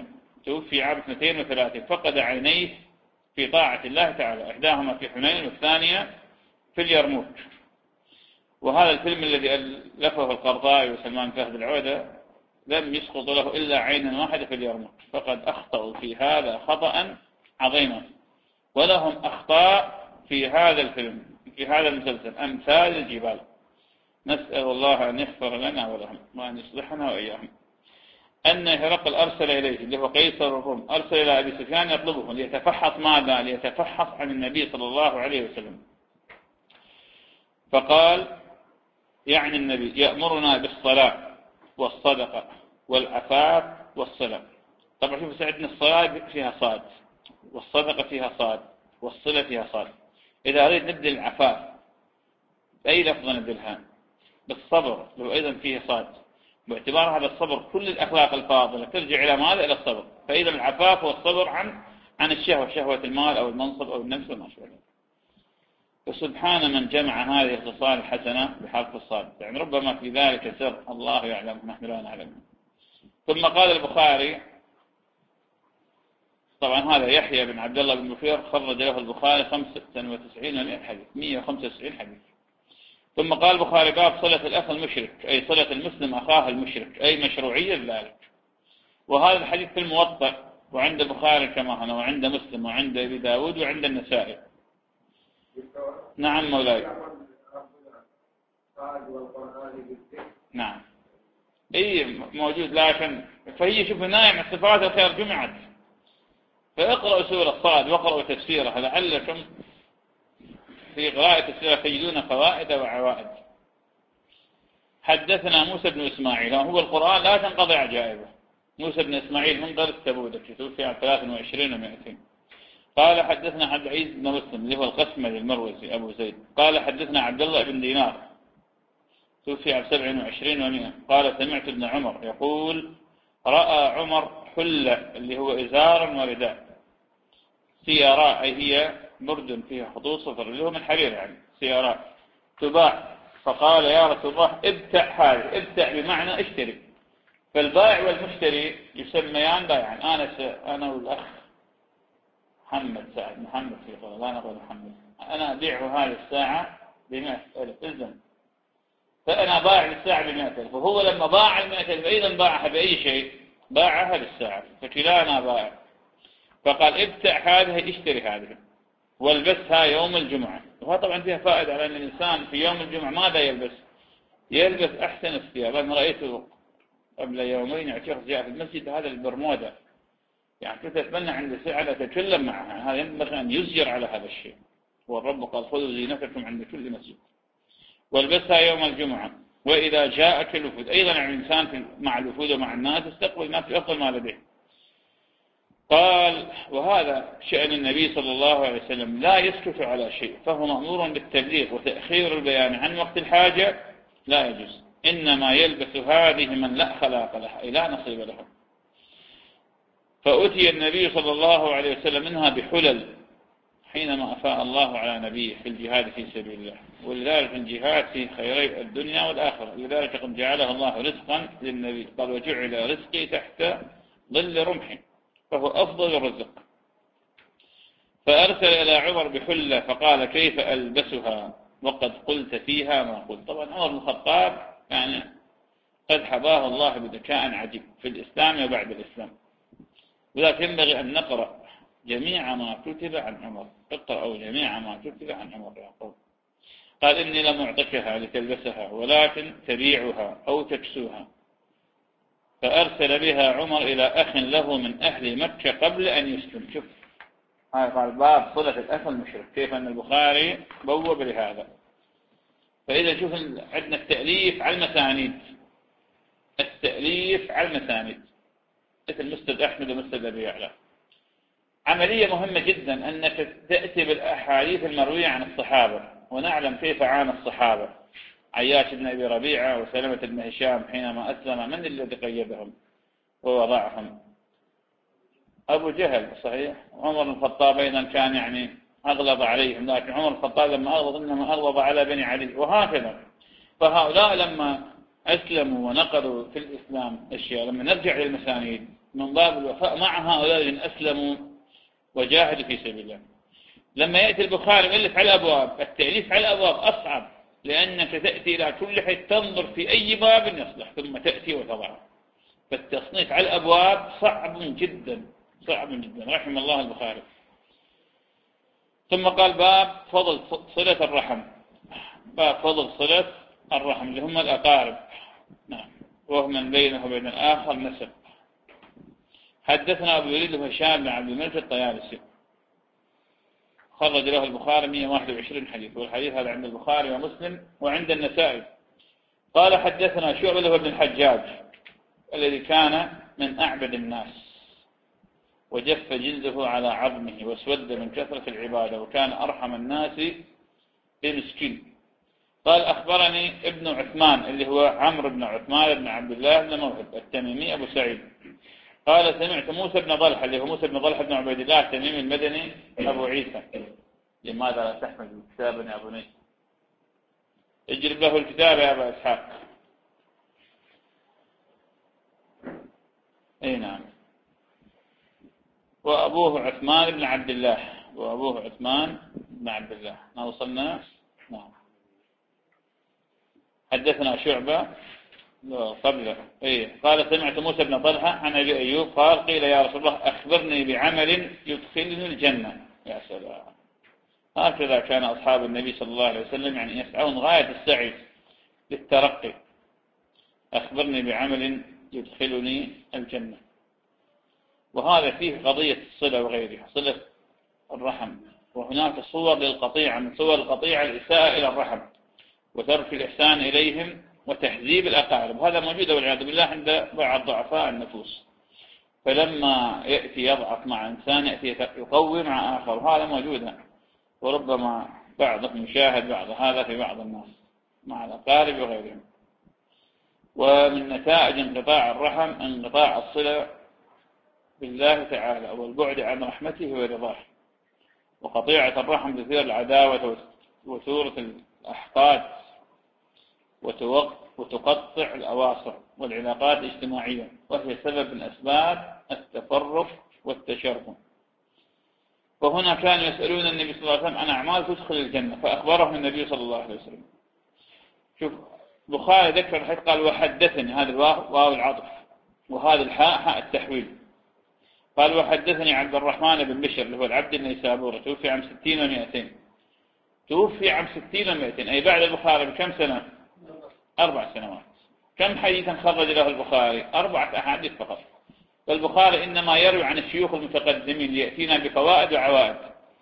توفي عام اثنتين وثلاثين، فقد عينيه في طاعة الله تعالى، إحداهما في حنين والثانية في اليرموك. وهذا الفيلم الذي ألفه القرضاوي وسلمان فهد العودة لم يسقط له إلا عينا واحدة في اليرموك، فقد أخطأوا في هذا خطأ عظيما، ولهم أخطاء في هذا الفيلم في هذا المسلسل أمثال الجبال. نسأل الله أن يغفر لنا ولهم وأن يصلحنا وإياهم. أن هرقل أرسل إليه اللي هو قيصر الروم، أرسل إلى أبي سفيان يطلبه ليتفحص ماذا؟ ليتفحص عن النبي صلى الله عليه وسلم. فقال يعني النبي يأمرنا بالصلاة والصدقة والعفاف والصلة. طبعا شوف سعدنا، الصلاة فيها صاد، والصدقة فيها صاد، والصلة فيها صاد. إذا أريد نبدل العفاف بأي لفظ نبدلها؟ بالصبر، لو أيضا فيه صاد، باعتبار هذا الصبر كل الأخلاق الفاضلة ترجع إلى ماذا؟ إلى الصبر. فإذا العفاف والصبر عن عن الشهوة، شهوة المال أو المنصب أو النفس وما شابه. فسبحان من جمع هذه الخصال الحسنة بحرف الصاد، يعني ربما في ذلك سر الله يعلم نحن لا نعلم. ثم قال البخاري، طبعا هذا يحيى بن عبد الله بن بكير خرج له البخاري خمسة وتسعين ومئة حديث، مئة وخمسة وتسعين حديث. ثم قال البخاري باب صلة الأخ المشرك، أي صلة المسلم أخاه المشرك، أي مشروعية ذلك. وهذا الحديث في الموطأ وعند البخاري كما هنا، وعند مسلم وعند أبي داود وعند النسائي. نعم مولاي. نعم اي موجود، لكن فهي شوف نايم صفات الخير جمعت، فاقرأوا سورة الصاد واقرأوا تفسيرها لعلكم في قراءة السورة تجدون فوائد وعوائد. حدثنا موسى بن إسماعيل، هو القرآن لا تنقضي عجائبه. موسى بن إسماعيل من قرية تبوذك توفي عام ثلاثة وعشرين ومئتين. قال حدثنا عبد العزيز بن مسلم اللي هو القسملي المروزي أبو زيد. قال حدثنا عبد الله بن دينار توفي عام سبع وعشرين ومئة. قال سمعت ابن عمر يقول رأى عمر حلة اللي هو إزار ورداء، سياراء أي هي برد فيها خطوط صفر اللي هو من حرير يعني سياراء تباع، فقال يا رسول الله ابتع هذه. ابتع بمعنى اشتري، فالبائع والمشتري يسميان بائعا. أنا أنا والأخ محمد سعد محمد في قول لا نقول محمد، أنا أبيعه هذه الساعة بمئة ألف إذن، فأنا باع الساعة بمئة ألف، وهو لما باع المئة ألف أيضا باعها بأي شيء؟ باعها بالساعة، فكلانا باع. فقال ابتع هذه اشتري هذه والبسها يوم الجمعة. وهذا طبعا فيها فائدة على أن الإنسان في يوم الجمعة ماذا يلبس؟ يلبس أحسن الثياب. أنا رأيته قبل يومين اعتقد جاء في المسجد هذا البرمودا، يعني كنت أتمنى عند ساعة أتكلم معها، هذا ينبغي أن يزجر على هذا الشيء. والرب قال خذوا زينتكم عند كل مسجد والبسها يوم الجمعة. وإذا جاءك الوفود أيضا يعني الإنسان مع الوفود ومع الناس استقبل الناس بأفضل ما لديه. قال وهذا شأن النبي صلى الله عليه وسلم، لا يسكت على شيء، فهو مأمور بالتبليغ، وتأخير البيان عن وقت الحاجة لا يجوز. إنما يلبس هذه من لا خلاق لها أي لا نصيب لها. فأتي النبي صلى الله عليه وسلم منها بحلل حينما أفاء الله على نبيه في الجهاد في سبيل الله، ولذلك الجهاد في خيري الدنيا والآخرة، لذلك قد جعله الله رزقا للنبي. قال وجعل رزقي تحت ظل رمحي، فهو أفضل الرزق. فأرسل إلى عمر بحلة فقال كيف ألبسها وقد قلت فيها ما قلت. طبعا عمر بن الخطاب يعني قد حباه الله بذكاء عجيب في الإسلام وبعد الإسلام، ولكن ينبغي أن نقرأ جميع ما كتب عن عمر. اقرأوا جميع ما كتب عن عمر. يقول قال إني لم أعطكها لتلبسها ولكن تبيعها أو تكسوها. فأرسل بها عمر إلى أخ له من أهل مكة قبل أن يسلم. شوف هذا قال باب صلة الأخ المشرك، كيف أن البخاري بوب لهذا. فإذا شوف عندنا التأليف على المسانيد، التأليف على المسانيد مثل مسند أحمد ومسند أبي يعلى. عملية مهمة جدا أنك تأتي بالأحاديث المروية عن الصحابة، ونعلم كيف عانى الصحابة. عياش بن أبي ربيعة وسلمة بن هشام حينما أسلم من الذي قيدهم ووضعهم؟ أبو جهل صحيح. عمر بن الخطاب أيضا كان يعني أغلظ عليهم، لكن عمر بن الخطاب لما أغلظ إنما أغلظ على بني علي، وهكذا. فهؤلاء لما أسلموا ونقلوا في الإسلام أشياء، لما نرجع للمسانيد من باب الوفاء مع هؤلاء الذين أسلموا وجاهدوا في سبيل الله. لما يأتي البخاري يؤلف على الأبواب، التأليف على الأبواب أصعب، لأنك تأتي إلى كل حيث تنظر في أي باب يصلح ثم تأتي وتضع. فالتصنيف على الأبواب صعب جدا صعب جدا، رحم الله البخاري. ثم قال باب فضل صلة الرحم، باب فضل صلة الرحم اللي هم الأقارب، نعم، وهم من بينه وبين الآخر نسب. حدثنا أبو الوليد هشام بن عبد الملك الطيالسي، خرج له البخاري مئة وواحد وعشرين حديث، والحديث هذا عند البخاري ومسلم وعند النسائي. قال حدثنا شعبة بن الحجاج الذي كان من أعبد الناس، وجف جلده على عظمه واسود من كثرة العبادة، وكان أرحم الناس بمسكين. قال أخبرني ابن عثمان اللي هو عمرو بن عثمان بن عبد الله بن موهب التميمي أبو سعيد، قال سمعت موسى بن طلحة اللي هو موسى بن طلحة بن عبيد الله التميمي المدني أبو عيسى. لماذا لا تحمل كتابا يا أبو نيس؟ اجرب له الكتاب يا أبا إسحاق. اي نعم. وأبوه عثمان بن عبد الله، وأبوه عثمان بن عبد الله. ما وصلنا؟ نعم. حدثنا شعبة قبله إيه. قال سمعت موسى بن طلحة عن أبي أيوب قال قيل يا رسول الله أخبرني بعمل يدخلني الجنة. يا سلام، هكذا كان أصحاب النبي صلى الله عليه وسلم، يعني يسعون غاية السعي للترقي. أخبرني بعمل يدخلني الجنة. وهذا فيه قضية الصلة وغيرها، صلة الرحم. وهناك صور للقطيعة، من صور القطيعة الإساءة إلى الرحم وترك الإحسان إليهم وتحذيب الأقارب. هذا موجود والعياذ بالله عند بعض ضعفاء النفوس، فلما يأتي يضعف مع إنسان يأتي يقوي مع آخر، وهذا موجود، وربما بعضهم يشاهد بعض هذا في بعض الناس مع الأقارب وغيرهم. ومن نتائج انقطاع الرحم انقطاع الصلة بالله تعالى والبعد عن رحمته ورضاه. وقطيعة الرحم تثير العداوة وثورة الأحقاد وتقطع الأواصر والعلاقات الاجتماعية، وهي سبب من أسباب التفرق والتشرذم. وهنا كانوا يسألون النبي صلى الله عليه وسلم عن أعمال تدخل الجنة، فأخبرهم النبي صلى الله عليه وسلم. شوف بخاري ذكر الحديث قال وحدثني، هذا الواو واو العطف، وهذا الحاء حاء التحويل. قال وحدثني عبد الرحمن بن بشر اللي هو العبد النيسابوري، توفي عام ستين ومائتين، توفي عام ستين ومائتين، أي بعد البخاري بكم سنة؟ أربع سنوات. كم حديثا خرج له البخاري؟ أربعة أحاديث فقط. والبخاري إنما يروي عن الشيوخ المتقدمين ليأتينا بفوائد وعوائد.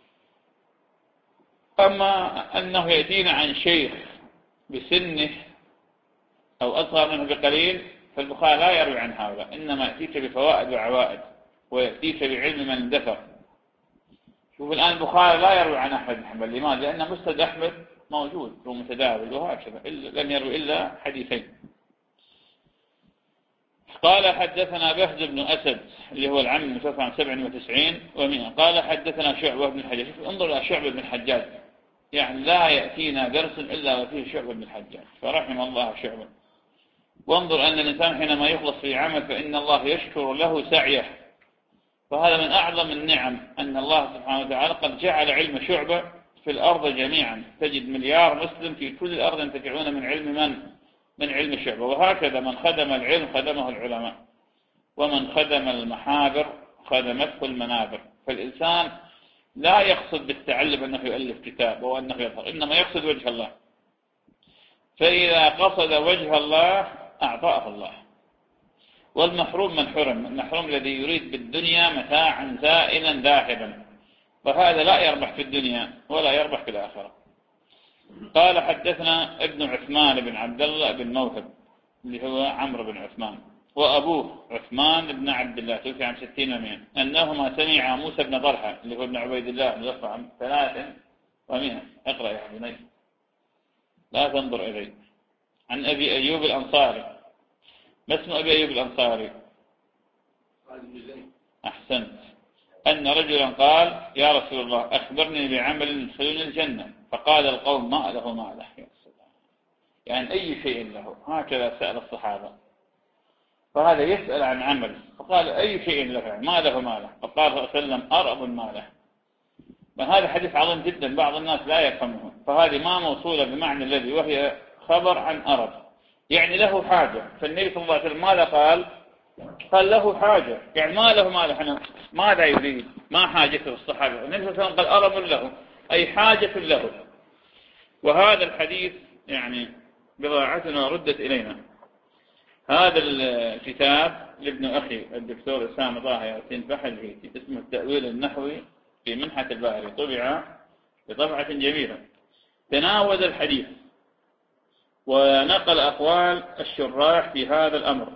أما أنه يأتينا عن شيخ بسنه أو أصغر منه بقليل، فالبخاري لا يروي عن هذا، إنما يأتيك بفوائد وعوائد ويأتيك بعلم من اندثر. شوف الآن البخاري لا يروي عن أحمد بن حنبل، لماذا؟ لأن مسند أحمد موجود ومتداول وهكذا، لم يروي إلا حديثين. قال حدثنا بهز بن أسد اللي هو العم المتوفى عن سبع وتسعين ومئة. قال حدثنا شعبة بن الحجاج. انظر إلى شعبة بن الحجاج، يعني لا يأتينا درس إلا وفيه شعبة بن الحجاج، فرحم الله شعبة. وانظر أن الإنسان حينما يخلص في عمل فإن الله يشكر له سعيه، فهذا من أعظم النعم أن الله سبحانه وتعالى قد جعل علم شعبة في الأرض جميعا. تجد مليار مسلم في كل الأرض ينتفعون من علم من؟ من علم شعبة. وهكذا من خدم العلم خدمه العلماء، ومن خدم المحابر خدمته المنابر. فالإنسان لا يقصد بالتعلم أنه يؤلف كتاب وأنه يظهر، إنما يقصد وجه الله. فإذا قصد وجه الله أعطاه الله. والمحروم من حرم، المحروم الذي يريد بالدنيا متاعا زائلا ذاهبا، فهذا لا يربح في الدنيا ولا يربح في الآخرة. قال حدثنا ابن عثمان بن عبد الله بن موهب اللي هو عمرو بن عثمان، وأبوه عثمان بن عبد الله توفي عام ستين ومئة، أنهما سمع موسى بن طلحة اللي هو ابن عبيد الله توفي عام ثلاث ومئة. اقرأ يا بني لا تنظر إلي. عن أبي أيوب الأنصاري. ما اسم أبي أيوب الأنصاري؟ أحسنت. أن رجلا قال يا رسول الله أخبرني بعمل يدخلني الجنة، فقال القوم ما له ما له، يعني أي شيء له. هكذا سأل الصحابة. فهذا يسأل عن عمل، فقال أي شيء له؟ ما له ما له. فقال صلى الله عليه وسلم أرأب ما له. فهذا حديث عظيم جدا، بعض الناس لا يفهمه. فهذه ما موصولة بمعنى الذي، وهي خبر عن أرب، يعني له حاجة. فالنبي صلى الله عليه وسلم ماذا قال؟ قال له حاجة، يعني ما له ما له، ماذا يريد؟ ما حاجته الصحابة. النبي صلى الله عليه وسلم قال أرب له، أي حاجة له. وهذا الحديث يعني بضاعتنا ردت إلينا. هذا الكتاب لابن أخي الدكتور أسامة طه ياسين فحل، اسمه التأويل النحوي في منحة الباري، طبع بطبعة جميلة، تناول الحديث ونقل أقوال الشراح في هذا الأمر،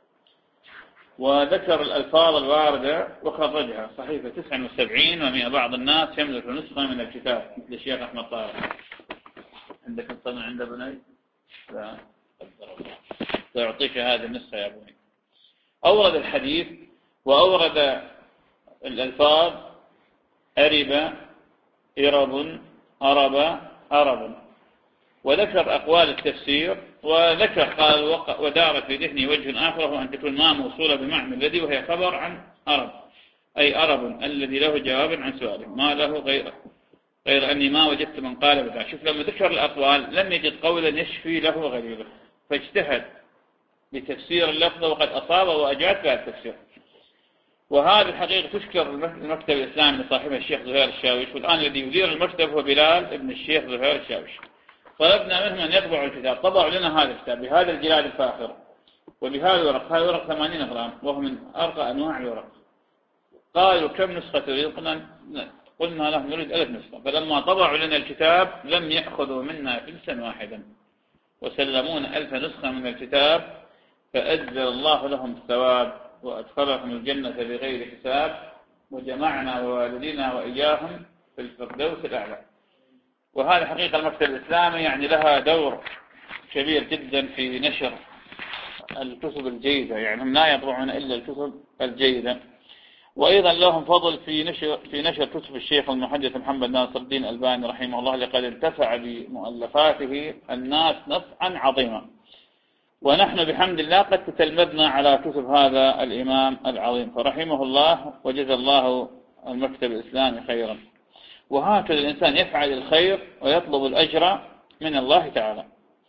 وذكر الألفاظ الواردة وخرجها. صحيفة تسعة وسبعين ومئة. بعض الناس يملك نسخة من الكتاب مثل الشيخ أحمد طارق. عندك الصنع عند بني؟ لا، سأعطيك هذه النسخة يا بني. أورد الحديث وأورد الألفاظ: أرب، إرب، أرب، أرب، وذكر أقوال التفسير، وذكر قال ودار في ذهني وجه آخر، هو أن تكون ما موصولة بمعنى الذي، وهي خبر عن أرب، أي أرب الذي له جواب عن سؤاله، ما له غيره، غير أني ما وجدت من قال بذا. شوف لما ذكر الأقوال لم يجد قولا يشفي له غريبه، فاجتهد بتفسير اللفظ وقد أصاب وأجاد بها التفسير. وهذه الحقيقة تشكر المكتب الإسلامي لصاحبه الشيخ زهير الشاويش، والآن الذي يدير المكتب هو بلال ابن الشيخ زهير الشاويش. طلبنا منهم أن يطبعوا الكتاب، طبعوا لنا هذا الكتاب بهذا الجلاد الفاخر وبهذا الورق. هذا الورق ثمانين غرام وهو من أرقى أنواع الورق. قالوا كم نسخة تريد؟ قلنا قلنا لهم نريد ألف نسخة. فلما طبعوا لنا الكتاب لم يأخذوا منا فلسا واحدا، وسلمونا ألف نسخة من الكتاب، فأجزل الله لهم الثواب وأدخلهم الجنة بغير حساب، وجمعنا ووالدينا وإياهم في الفردوس الأعلى. وهذا حقيقة المكتب الإسلامي يعني لها دور كبير جدا في نشر الكتب الجيدة، يعني هم لا يطبعون إلا الكتب الجيدة. وأيضا لهم فضل في نشر في نشر كتب الشيخ المحدث محمد ناصر الدين الألباني رحمه الله، لقد انتفع بمؤلفاته الناس نفعا عظيما. ونحن بحمد الله قد تتلمذنا على كتب هذا الإمام العظيم، فرحمه الله وجزى الله المكتب الإسلامي خيرا. وهكذا الإنسان يفعل الخير ويطلب الأجر من الله تعالى.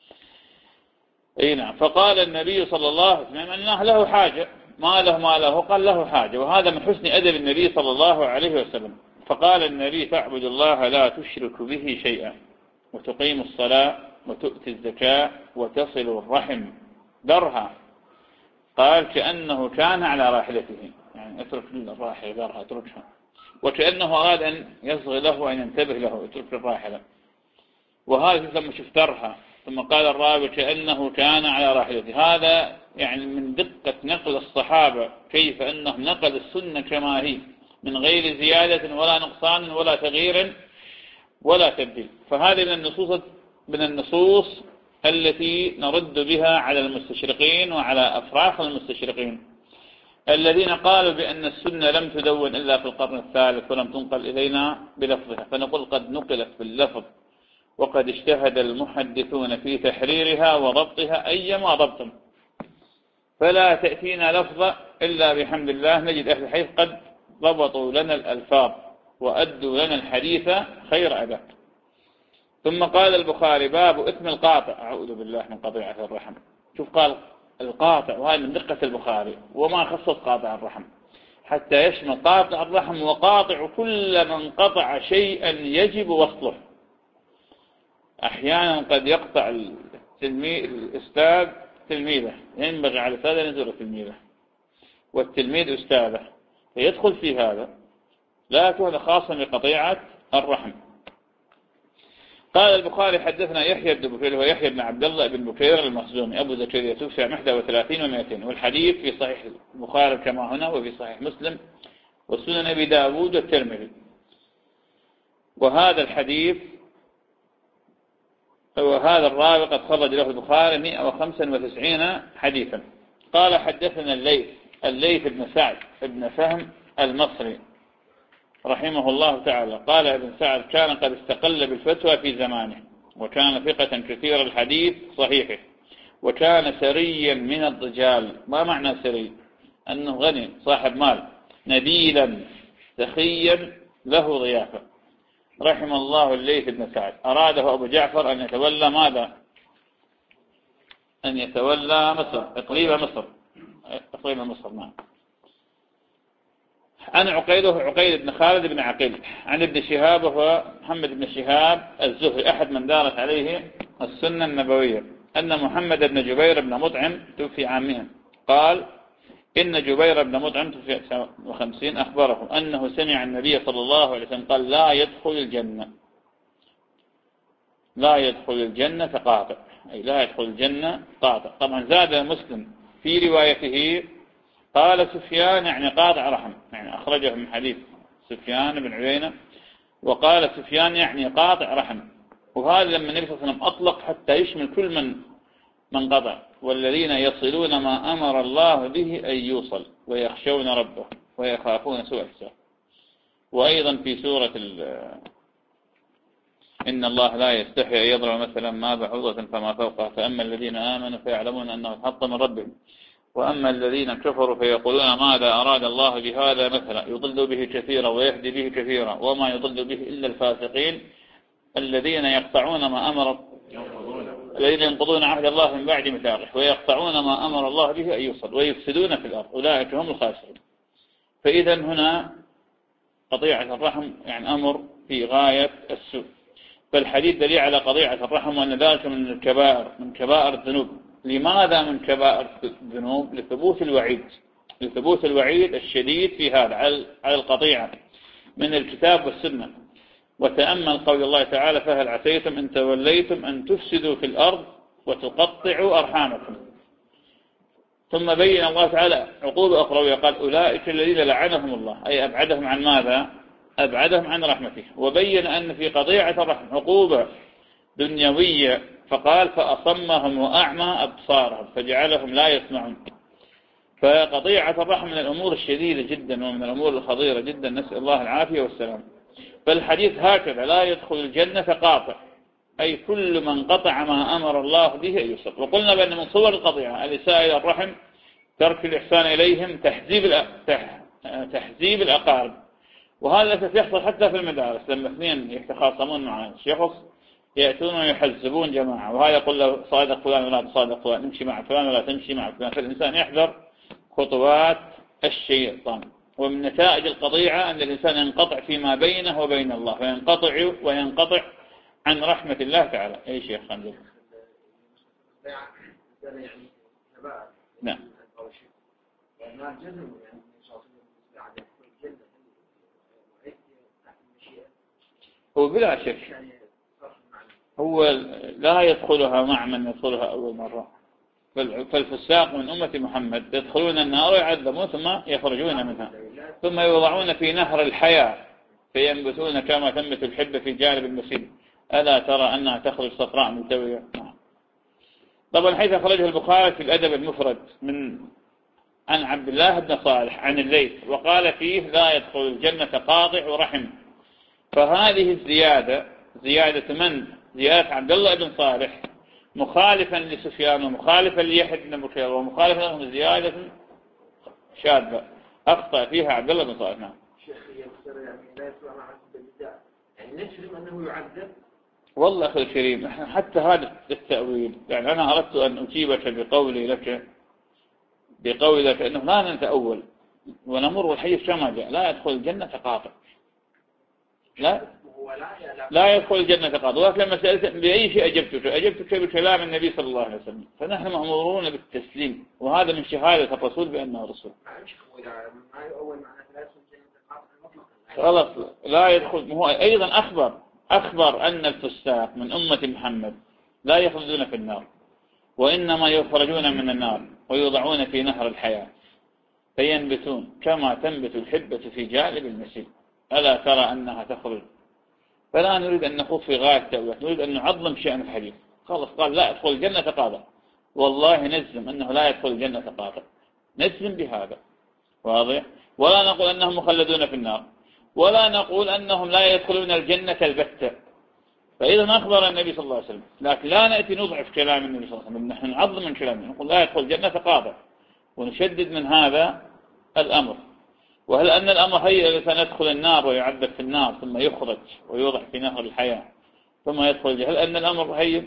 أي نعم. فقال النبي صلى الله عليه وسلم أنه له حاجة، ما له ما له، قال له حاجة، وهذا من حسن أدب النبي صلى الله عليه وسلم. فقال النبي: فاعبد الله لا تشرك به شيئا، وتقيم الصلاة، وتؤتي الزكاة، وتصل الرحم، درها. قال كأنه كان على راحلته، يعني اترك الراحلة درها، اتركها. وكأنه أراد أن يصغي له، أن ينتبه له، اترك الراحلة. وهذا لما شفت درها، ثم قال الراوي كأنه كان على راحلته. هذا يعني من دقة نقل الصحابة، كيف أنهم نقل السنة كما هي من غير زيادة ولا نقصان ولا تغيير ولا تبديل. فهذه من النصوص من النصوص التي نرد بها على المستشرقين وعلى أفراخ المستشرقين الذين قالوا بأن السنة لم تدون إلا في القرن الثالث ولم تنقل إلينا بلفظها. فنقول قد نقلت باللفظ، وقد اجتهد المحدثون في تحريرها وضبطها أيما ضبط، فلا تأتينا لفظة إلا بحمد الله نجد أهل الحديث قد ضبطوا لنا الألفاظ وأدوا لنا الحديث خير أداء. ثم قال البخاري: باب إثم القاطع. أعوذ بالله من قطيعة الرحم. شوف قال القاطع، وهذا من دقة البخاري، وما خصص قاطع الرحم حتى يشمل قاطع الرحم وقاطع كل من قطع شيئا يجب وصله. أحيانا قد يقطع التلميذ الأستاذ تلميذه، ينبغي على الأستاذ أن يزور تلميذه، والتلميذ أستاذه، فيدخل في هذا، لا هذا خاصا بقطيعة الرحم. قال البخاري: حدثنا يحيى بن بكير، هو يحيى بن عبد الله بن بكير المخزومي أبو زكريا، توفي عام واحد وثلاثين ومئتين، والحديث في صحيح البخاري كما هنا، وفي صحيح مسلم وسنن أبي داود والترمذي. وهذا الحديث وهذا الراوي قد خرج له البخاري مئة وخمسة وتسعين حديثا. قال: حدثنا الليث الليث بن سعد بن فهم المصري رحمه الله تعالى. قال ابن سعد: كان قد استقل بالفتوى في زمانه، وكان ثقة كثير الحديث صحيحه، وكان سريا من الرجال. ما معنى سري؟ أنه غني صاحب مال، نبيلا سخيا له ضيافة. رحم الله الليث بن سعد. أراده أبو جعفر أن يتولى ماذا؟ أن يتولى مصر، إقليم مصر، إقليم مصر. نعم. عن عقيله عقيل بن خالد بن عقيل عن ابن شهاب، وهو محمد بن شهاب الزهري أحد من دارت عليه السنة النبوية، أن محمد بن جبير بن مطعم توفي عامهم. قال إن جبير بن مطعم توفي تسعة وخمسين أخبره أنه سمع النبي صلى الله عليه وسلم قال لا يدخل الجنة، لا يدخل الجنة قاطع، أي لا يدخل الجنة قاطع. طبعا زاد مسلم في روايته قال سفيان يعني قاطع رحم، يعني أخرجه من حديث سفيان بن عيينة، وقال سفيان يعني قاطع رحم. وهذا لما النبي صلى الله عليه وسلم أطلق حتى يشمل كل من من قطع، والذين يصلون ما أمر الله به أن يوصل ويخشون ربه ويخافون سوء الحساب. وأيضا في سورة إن الله لا يستحي أن يضرب مثلا ما بعوضة فما فوقها فأما الذين آمنوا فيعلمون أنه الحق من ربهم وأما الذين كفروا فيقولون ماذا أراد الله بهذا مثلا يضل به كثيرا ويهدي به كثيرا وما يضل به إلا الفاسقين الذين يقطعون ما أمر الذين ينقضون عهد الله من بعد ميثاقه ويقطعون ما أمر الله به أن يوصل ويفسدون في الأرض أولئك هم الخاسرون. فإذا هنا قطيعة الرحم يعني أمر في غاية السوء. فالحديث دليل على قطيعة الرحم وأن ذلك من الكبائر، من كبائر الذنوب. لماذا من كبائر الذنوب؟ لثبوت الوعيد، لثبوت الوعيد الشديد في هذا على القطيعة من الكتاب والسنة. وتأمل قول الله تعالى فهل عسيتم إن توليتم أن تفسدوا في الأرض وتقطعوا أرحامكم. ثم بين الله تعالى عقوبة أخرى قال أولئك الذين لعنهم الله، أي أبعدهم عن ماذا؟ أبعدهم عن رحمته. وبين أن في قطيعة الرحم عقوبة دنيوية فقال فأصمهم وأعمى أبصارهم فجعلهم لا يسمعون. فقطيعة الرحم من الأمور الشديدة جدا ومن الأمور الخطيرة جدا، نسأل الله العافية والسلام. فالحديث هكذا لا يدخل الجنة قاطع، أي كل من قطع ما أمر الله به أن يوصل. وقلنا بأن من صور القطيعة الإساءة إلى الرحم، ترك الإحسان إليهم، تحزيب تحزيب الأقارب. وهذا للأسف يحصل حتى في المدارس، لما اثنين يتخاصمون مع شخص يأتون ويحزبون جماعة، وهذا يقول له صادق فلان ولا تصادق فلان، نمشي مع فلان ولا تمشي مع فلان. فالإنسان يحذر خطوات الشيطان. ومن نتائج القطيعة أن الإنسان ينقطع فيما بينه وبين الله، وينقطع وينقطع عن رحمة الله تعالى. أي شيخ خالد؟ نعم. هو بلا شك هو لا يدخلها مع من يدخلها أول مرة. فالفساق من أمة محمد يدخلون النار ويعذبون ثم يخرجون منها، ثم يوضعون في نهر الحياة فينبتون كما تنبت الحبة في جانب المسيل. ألا ترى أنها تخرج صفراء ملتوية؟ طبعا حيث أخرجه البخاري في الأدب المفرد من عن عبد الله بن صالح عن الليث وقال فيه لا يدخل الجنة قاطع ورحم. فهذه الزيادة زيادة من؟ زيادة عبد الله بن صالح مخالفا لسفيان ومخالفا ليحيى بن بكير ومخالفا لهم، زيادة شاذة أخطأ فيها عبد الله بن صالح. نعم. شيخ يفسر يعني لا يسمع مع البدع، يعني نفهم أنه يعذب. والله أخي الكريم حتى هذا التأويل، يعني أنا أردت أن أجيبك بقولي لك بقولي لك أنه لا نتأول ونمر الحديث كما جاء لا يدخل الجنة قاطع، لا لا يدخل الجنة قاطع. ولكن لما سألت بأي شيء أجبتك أجبتك بكلام النبي صلى الله عليه وسلم. فنحن مأمورون بالتسليم، وهذا من شهادة الرسول بأنه رسول. خلاص لا يدخل. هو أيضا أخبر أخبر أن الفساق من أمة محمد لا يخلدون في النار، وإنما يخرجون من النار ويوضعون في نهر الحياة فينبتون كما تنبت الحبة في جانب المسيل. ألا ترى أنها تخرج؟ فلا نريد أن نخوض في غاية التأويل، نريد أن نعظم شأن الحديث. خلص قال لا يدخل الجنة قاطع، والله نجزم أنه لا يدخل الجنة قاطع، نجزم بهذا واضح. ولا نقول أنهم مخلدون في النار، ولا نقول أنهم لا يدخلون الجنة البتة. فإذا أخبر النبي صلى الله عليه وسلم، لكن لا نأتي نضعف كلام النبي صلى الله عليه وسلم، نحن نعظم من كلامه، نقول لا يدخل الجنة قاطع، ونشدد من هذا الأمر. وهل أن الأمر هي الإنسان يدخل النار ويعذب في النار ثم يخرج ويوضع في نهر الحياة ثم يدخل الجنة؟ هل أن الأمر هي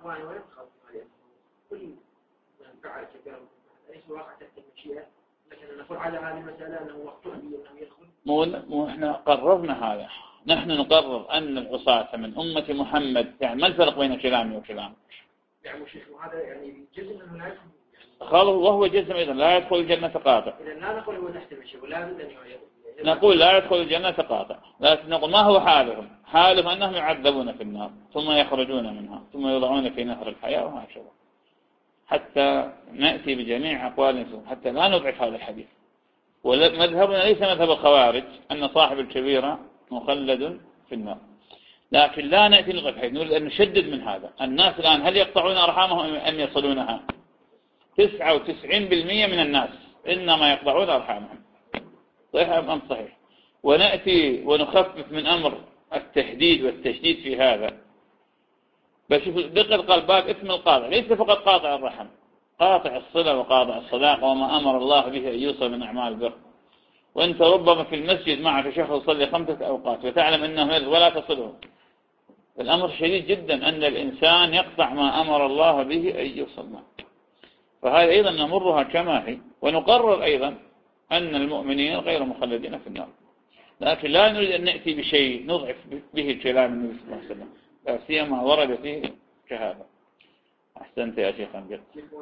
كل من فعل كبيرا ليس واقع تحت المشيئة، لكن نقول على هذه المسألة أنه مقطوع به أنه يدخل. مو مو إحنا قررنا هذا، نحن نقرر أن العصاة من أمة محمد، يعني ما الفرق بين كلامي وكلامه؟ يعني شيخ وهذا يعني جزء منه لا يدخل خالص، وهو جزء أيضا لا يدخل الجنة قاطع. إذا لا نقول هو تحت المشيئة ولا بد أن نقول لا يدخل الجنة قاطع، لكن نقول ما هو حالهم؟ حالهم أنهم يعذبون في النار ثم يخرجون منها ثم يوضعون في نهر الحياة وهكذا، حتى نأتي بجميع أقوال حتى لا نضعف هذا الحديث. ومذهبنا ليس مذهب الخوارج أن صاحب الكبيرة مخلد في النار، لكن لا نأتي نضعف حديث، نريد أن نشدد من هذا. الناس الآن هل يقطعون أرحامهم أم يصلونها؟ تسعة وتسعين بالمئة من الناس إنما يقطعون أرحامهم، صحيح أم صحيح؟ ونأتي ونخفف من أمر التحديد والتشديد في هذا. بشوف دقل قال باب اسم القاطع ليس فقط قاطع الرحم، قاطع الصلة وقاطع الصداقة وما أمر الله به أن يوصل من أعمال البر. وأنت ربما في المسجد معك شيخ يصلي خمسة أوقات وتعلم أنه ولا تصله. الأمر شديد جدا أن الإنسان يقطع ما أمر الله به أن يوصل معه. فهذا أيضا نمرها كما هي، ونقرر أيضا أن المؤمنين غير مخلدين في النار، لكن لا نريد أن نأتي بشيء نضعف به كلام النبي صلى الله عليه وسلم، لا سيما ورد فيه كهذا. أحسنت يا شيخ أنجل.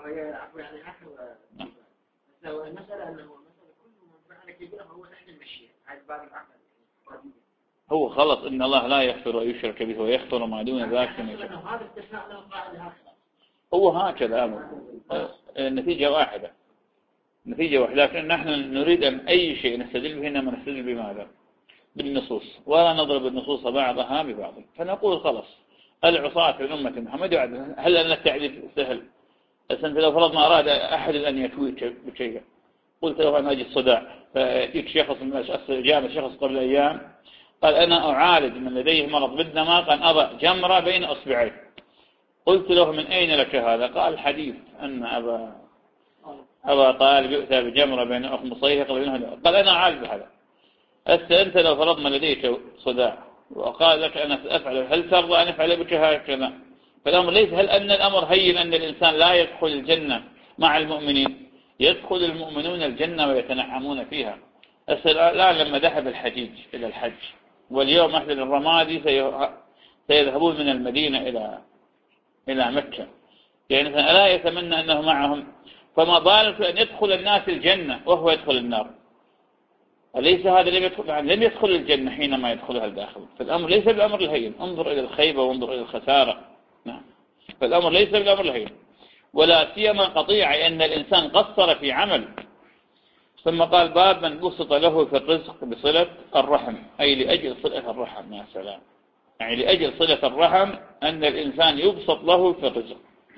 نعم. المسألة أنه مثلا كل من فعل كبيرة هو تحت المشيئة، هذا باب العقل. هو خلص إن الله لا يغفر ويشرك به ويغفر ما دون ذلك من يشاء. هذا استثناء من القاعدة هكذا. هو هكذا أمر. النتيجة واحدة، نتيجة واحدة، لكن نحن نريد أن أي شيء نستدل به إنما نستدل بماذا؟ بالنصوص، ولا نضرب النصوص بعضها ببعض. فنقول خلص العصاة في الأمة محمد، هل أن التعريف سهل؟ أسنت لو فرضنا أراد أحد أن يتويك بشيء، قلت له أنا أجد صداع، فيأتيك شخص من الشخص جاء شخص قبل أيام قال أنا أعالج من لديه مرض بالدماغ أن أضع جمرة بين أصبعيه. قلت له من أين لك هذا؟ قال الحديث أن أبا أبا طالب يؤتى بجمرة بين أخمصيه قال أنا أعالج بهذا. أنت لو فرضنا لديك صداع وقال لك أنا سأفعل، هل ترضى أن أفعل بك هكذا؟ فالأمر ليس هل أن الأمر هين أن الإنسان لا يدخل الجنة مع المؤمنين؟ يدخل المؤمنون الجنة ويتنعمون فيها. الآن لما ذهب الحجيج إلى الحج، واليوم أهل الرمادي سيذهبون من المدينة إلى إلى مكة، يعني ألا يتمنى أنه معهم؟ فما بالك أن يدخل الناس الجنة وهو يدخل النار؟ أليس هذا لم يدخل؟ يعني لم يدخل الجنة حينما يدخلها الداخل. فالأمر ليس بالأمر الهين، انظر إلى الخيبة وانظر إلى الخسارة. نعم، فالأمر ليس بالأمر الهين، ولا سيما قطيعة أن الإنسان قصر في عمل. ثم قال باب من بسط له في الرزق بصلة الرحم، أي لأجل صلة الرحم. يا سلام، يعني لأجل صلة الرحم أن الإنسان يبسط له في الرزق.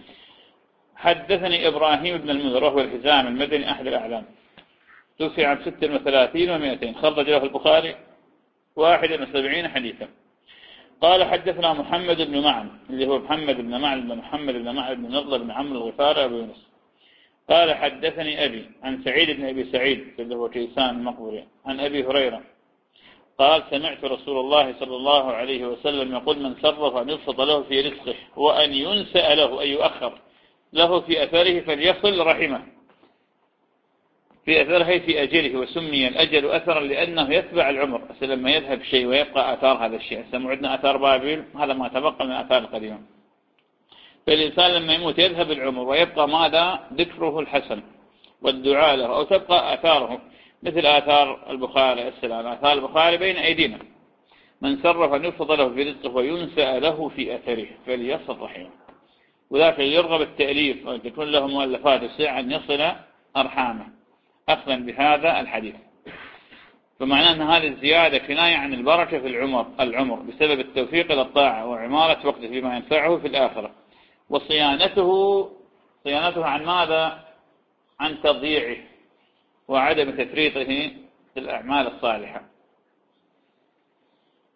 حدثني إبراهيم بن المنذر وهو الحزام المدني أحد الأعلام، توفي عام ست وثلاثين ومئتين، خرج له البخاري واحد وسبعين حديثا. قال حدثنا محمد بن معن اللي هو محمد بن معن بن محمد بن معن بن نضر بن عمرو الغفاري أبو يونس. قال حدثني أبي عن سعيد بن أبي سعيد اللي هو كيسان المقبري عن أبي هريرة قال سمعت رسول الله صلى الله عليه وسلم يقول من صرف أن يبسط له في رزقه وأن ينسأ له أن يؤخر له في أثره فليصل رحمه في أثره في أجله. وسمي الأجل أثرا لأنه يتبع العمر، لما يذهب شيء ويبقى أثار هذا الشيء. سمعنا أثار بابل، هذا ما تبقى من أثار القديمة. فالإنسان لما يموت يذهب العمر ويبقى ماذا؟ ذكره الحسن والدعاء له، أو تبقى أثاره مثل آثار البخاري. السلام، آثار البخاري بين أيدينا. من صرف أن يفض له في رزقه وينسأ له في أثره فليصل رحمه. وذاك يرغب التأليف وأن تكون له مؤلفات الساعة أن يصل أرحامه أخذا بهذا الحديث. فمعناه أن هذه الزيادة كناية عن البركة في العمر العمر بسبب التوفيق إلى الطاعة وعمارة وقته بما ينفعه في الآخرة، وصيانته صيانته عن ماذا؟ عن تضييعه وعدم تفريطه في الأعمال الصالحة.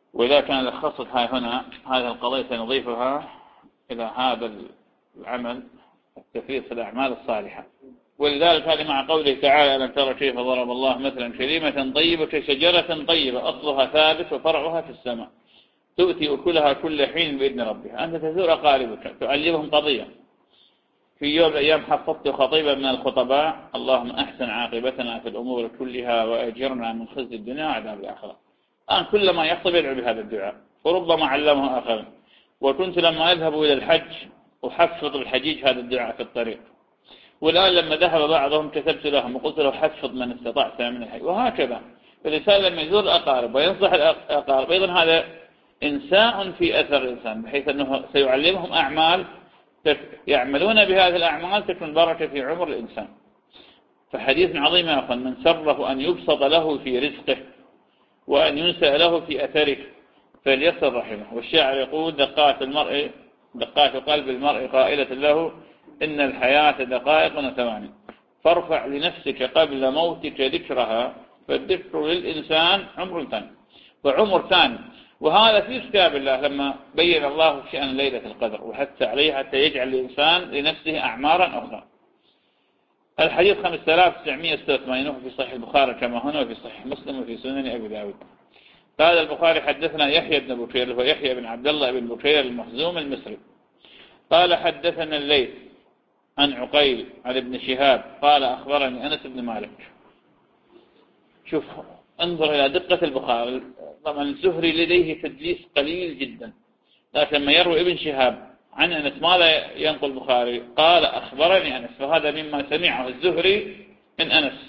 وإذا كان لخصت هاي هنا هذه القضية سنضيفها إلى هذا العمل التفريط في الأعمال الصالحة. ولذلك هذه مع قوله تعالى ألم ترى كيف ضرب الله مثلا كلمة طيبة كشجرة طيبة أصلها ثابت وفرعها في السماء تؤتي أكلها كل حين بإذن ربها. أنت تزور أقاربك تعلمهم قضية. في يوم الأيام حفظت خطيبا من الخطباء اللهم أحسن عاقبتنا في الأمور كلها وأجرنا من خزي الدنيا وعذاب الآخرة. الآن كلما يخطب يدعو بهذا الدعاء وربما علمه آخر. وكنت لما أذهب إلى الحج أحفظ الحجيج هذا الدعاء في الطريق. والآن لما ذهب بعضهم كتبت لهم وقلت له حفظ من استطعت من الحج. وهكذا الإنسان لما يزور الأقارب وينصح الأقارب أيضا هذا إنساء في أثر الإنسان بحيث أنه سيعلمهم أعمال يعملون بهذه الأعمال تكون بركة في عمر الإنسان. فحديث عظيم يا أخوان من سره أن يبسط له في رزقه وأن ينسى له في أثره فليصل رحمه. والشاعر يقول دقات المرء دقات قلب المرء قائلة له إن الحياة دقائق وثواني فارفع لنفسك قبل موتك ذكرها فالذكر للإنسان عمر ثاني وعمر ثاني. وهذا في كتاب الله لما بين الله شأن ليلة القدر وحتى عليه حتى يجعل الإنسان لنفسه أعمارا أخرى. الحديث خمسة آلاف وتسعمائة وستة وثمانين في صحيح البخاري كما هنا وفي صحيح مسلم وفي سنن أبي داود. قال البخاري حدثنا يحيى بن بكير وهو يحيى بن عبد الله بن بكير المخزوم المصري قال حدثنا الليث عن عقيل عن ابن شهاب قال أخبرني أنس بن مالك. شوف انظر إلى دقة البخاري. طبعا الزهري لديه تدليس قليل جدا لكن لما يروي ابن شهاب عن أنس ماذا ينقل البخاري؟ قال أخبرني أنس. فهذا مما سمعه الزهري من أنس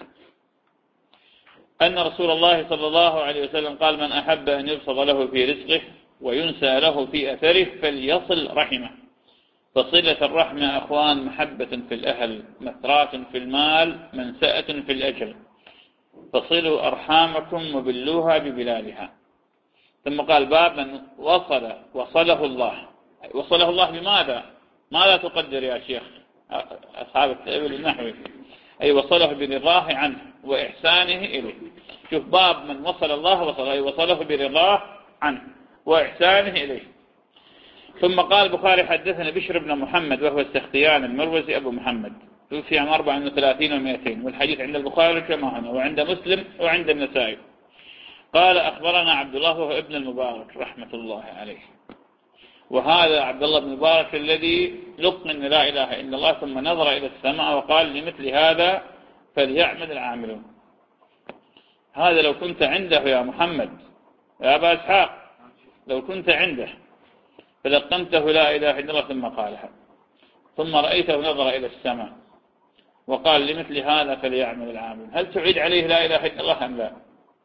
أن رسول الله صلى الله عليه وسلم قال من أحب أن يبسط له في رزقه وينسى له في أثره فليصل رحمه. فصلة الرحم يا أخوان محبة في الأهل مثرات في المال منسأة في الأجل فصلوا أرحامكم وبلوها ببلادها. ثم قال باب من وصل وصله الله. وصله الله بماذا؟ ماذا تقدر يا شيخ أصحاب التأويل النحوي؟ أي وصله برضاه عنه وإحسانه إليه. شوف باب من وصل الله وصله أي وصله برضاه عنه وإحسانه إليه. ثم قال البخاري حدثنا بشر بن محمد وهو السختيان المروزي أبو محمد توفي عام أربعة وثلاثين ومئتين والحديث عند البخاري كما هنا وعند مسلم وعند النسائي. قال أخبرنا عبد الله وهو ابن المبارك رحمة الله عليه. وهذا عبد الله بن المبارك الذي لقن لا إله إلا الله ثم نظر إلى السماء وقال لمثل هذا فليعمل العاملون. هذا لو كنت عنده يا محمد يا أبا إسحاق لو كنت عنده فلقنته لا إله إلا الله ثم قالها ثم رأيته نظر إلى السماء وقال لمثل هذا فليعمل العامل هل تعيد عليه لا إله إلا الله أم لا؟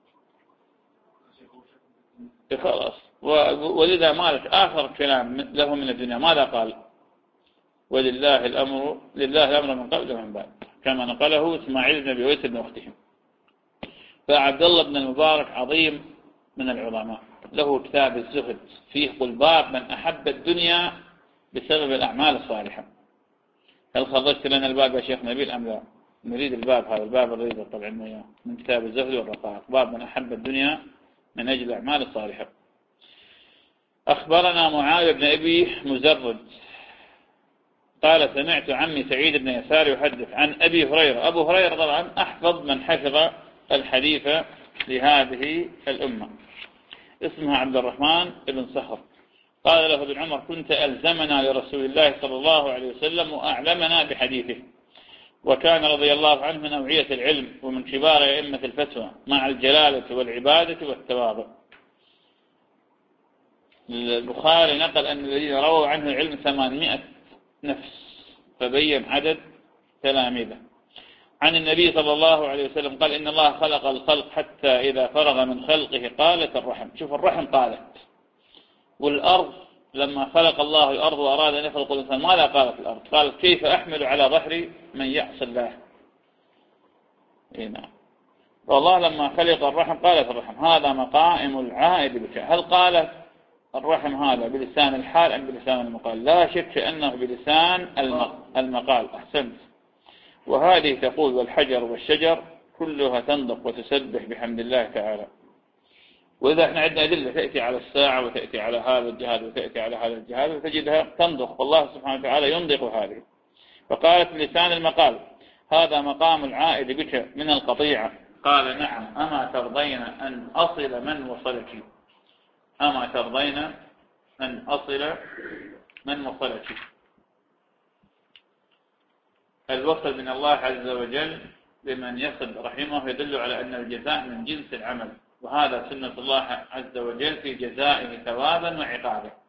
خلاص. ولذا مالك آخر كلام له من الدنيا ماذا قال؟ ولله الأمر لله الأمر من قبل ومن بعد كما نقله إسماعيل بن أبي ويس بن أختهم. فعبد الله بن المبارك عظيم من العظماء له كتاب الزهد فيه قل باب من أحب الدنيا بسبب الأعمال الصالحة. هل خرجت لنا الباب يا شيخ نبيل أم لا؟ نريد الباب هذا الباب الرئيسي طبعا من كتاب الزهد والرقائق باب من أحب الدنيا من أجل الأعمال الصالحة. أخبرنا معاذ بن أبي مزرد قال سمعت عمي سعيد بن يسار يحدث عن أبي هريرة. أبو هريرة طبعا أحفظ من حفظ الحديث لهذه الأمة اسمها عبد الرحمن بن صخر. قال له ابن عمر كنت ألزمنا لرسول الله صلى الله عليه وسلم وأعلمنا بحديثه وكان رضي الله عنه من أوعية العلم ومن كبار أئمة الفتوى مع الجلالة والعبادة والتواضع. البخاري نقل أن الذين رووا عنه العلم ثمانمائة نفس فبين عدد تلاميذه. عن النبي صلى الله عليه وسلم قال إن الله خلق الخلق حتى إذا فرغ من خلقه قالت الرحم. شوف الرحم قالت. والأرض لما خلق الله الأرض وأراد أن يخلق الإنسان ماذا قالت الأرض؟ قالت كيف أحمل على ظهري من يعصي الله. إيه نعم. والله لما خلق الرحم قالت الرحم هذا مقائم العائد بك. هل قالت الرحم هذا بلسان الحال أم بلسان المقال؟ لا شك أنه بلسان المقال. أحسنت. وهذه تقول والحجر والشجر كلها تنطق وتسبح بحمد الله تعالى. وإذا احنا عندنا أدلة تأتي على الساعة وتأتي على هذا الجهاد وتأتي على هذا الجهاد وتجدها تنضخ، والله سبحانه وتعالى ينضخ هذه. فقالت لسان المقال: هذا مقام العائد بك من القطيعة. قال: نعم، أما ترضين أن أصل من وصلك، أما ترضين أن أصل من وصلك. الوصل من الله عز وجل لمن يصل رحمه يدل على أن الجزاء من جنس العمل، وهذا سنة الله عز وجل في جزائه ثوابا وعقابا.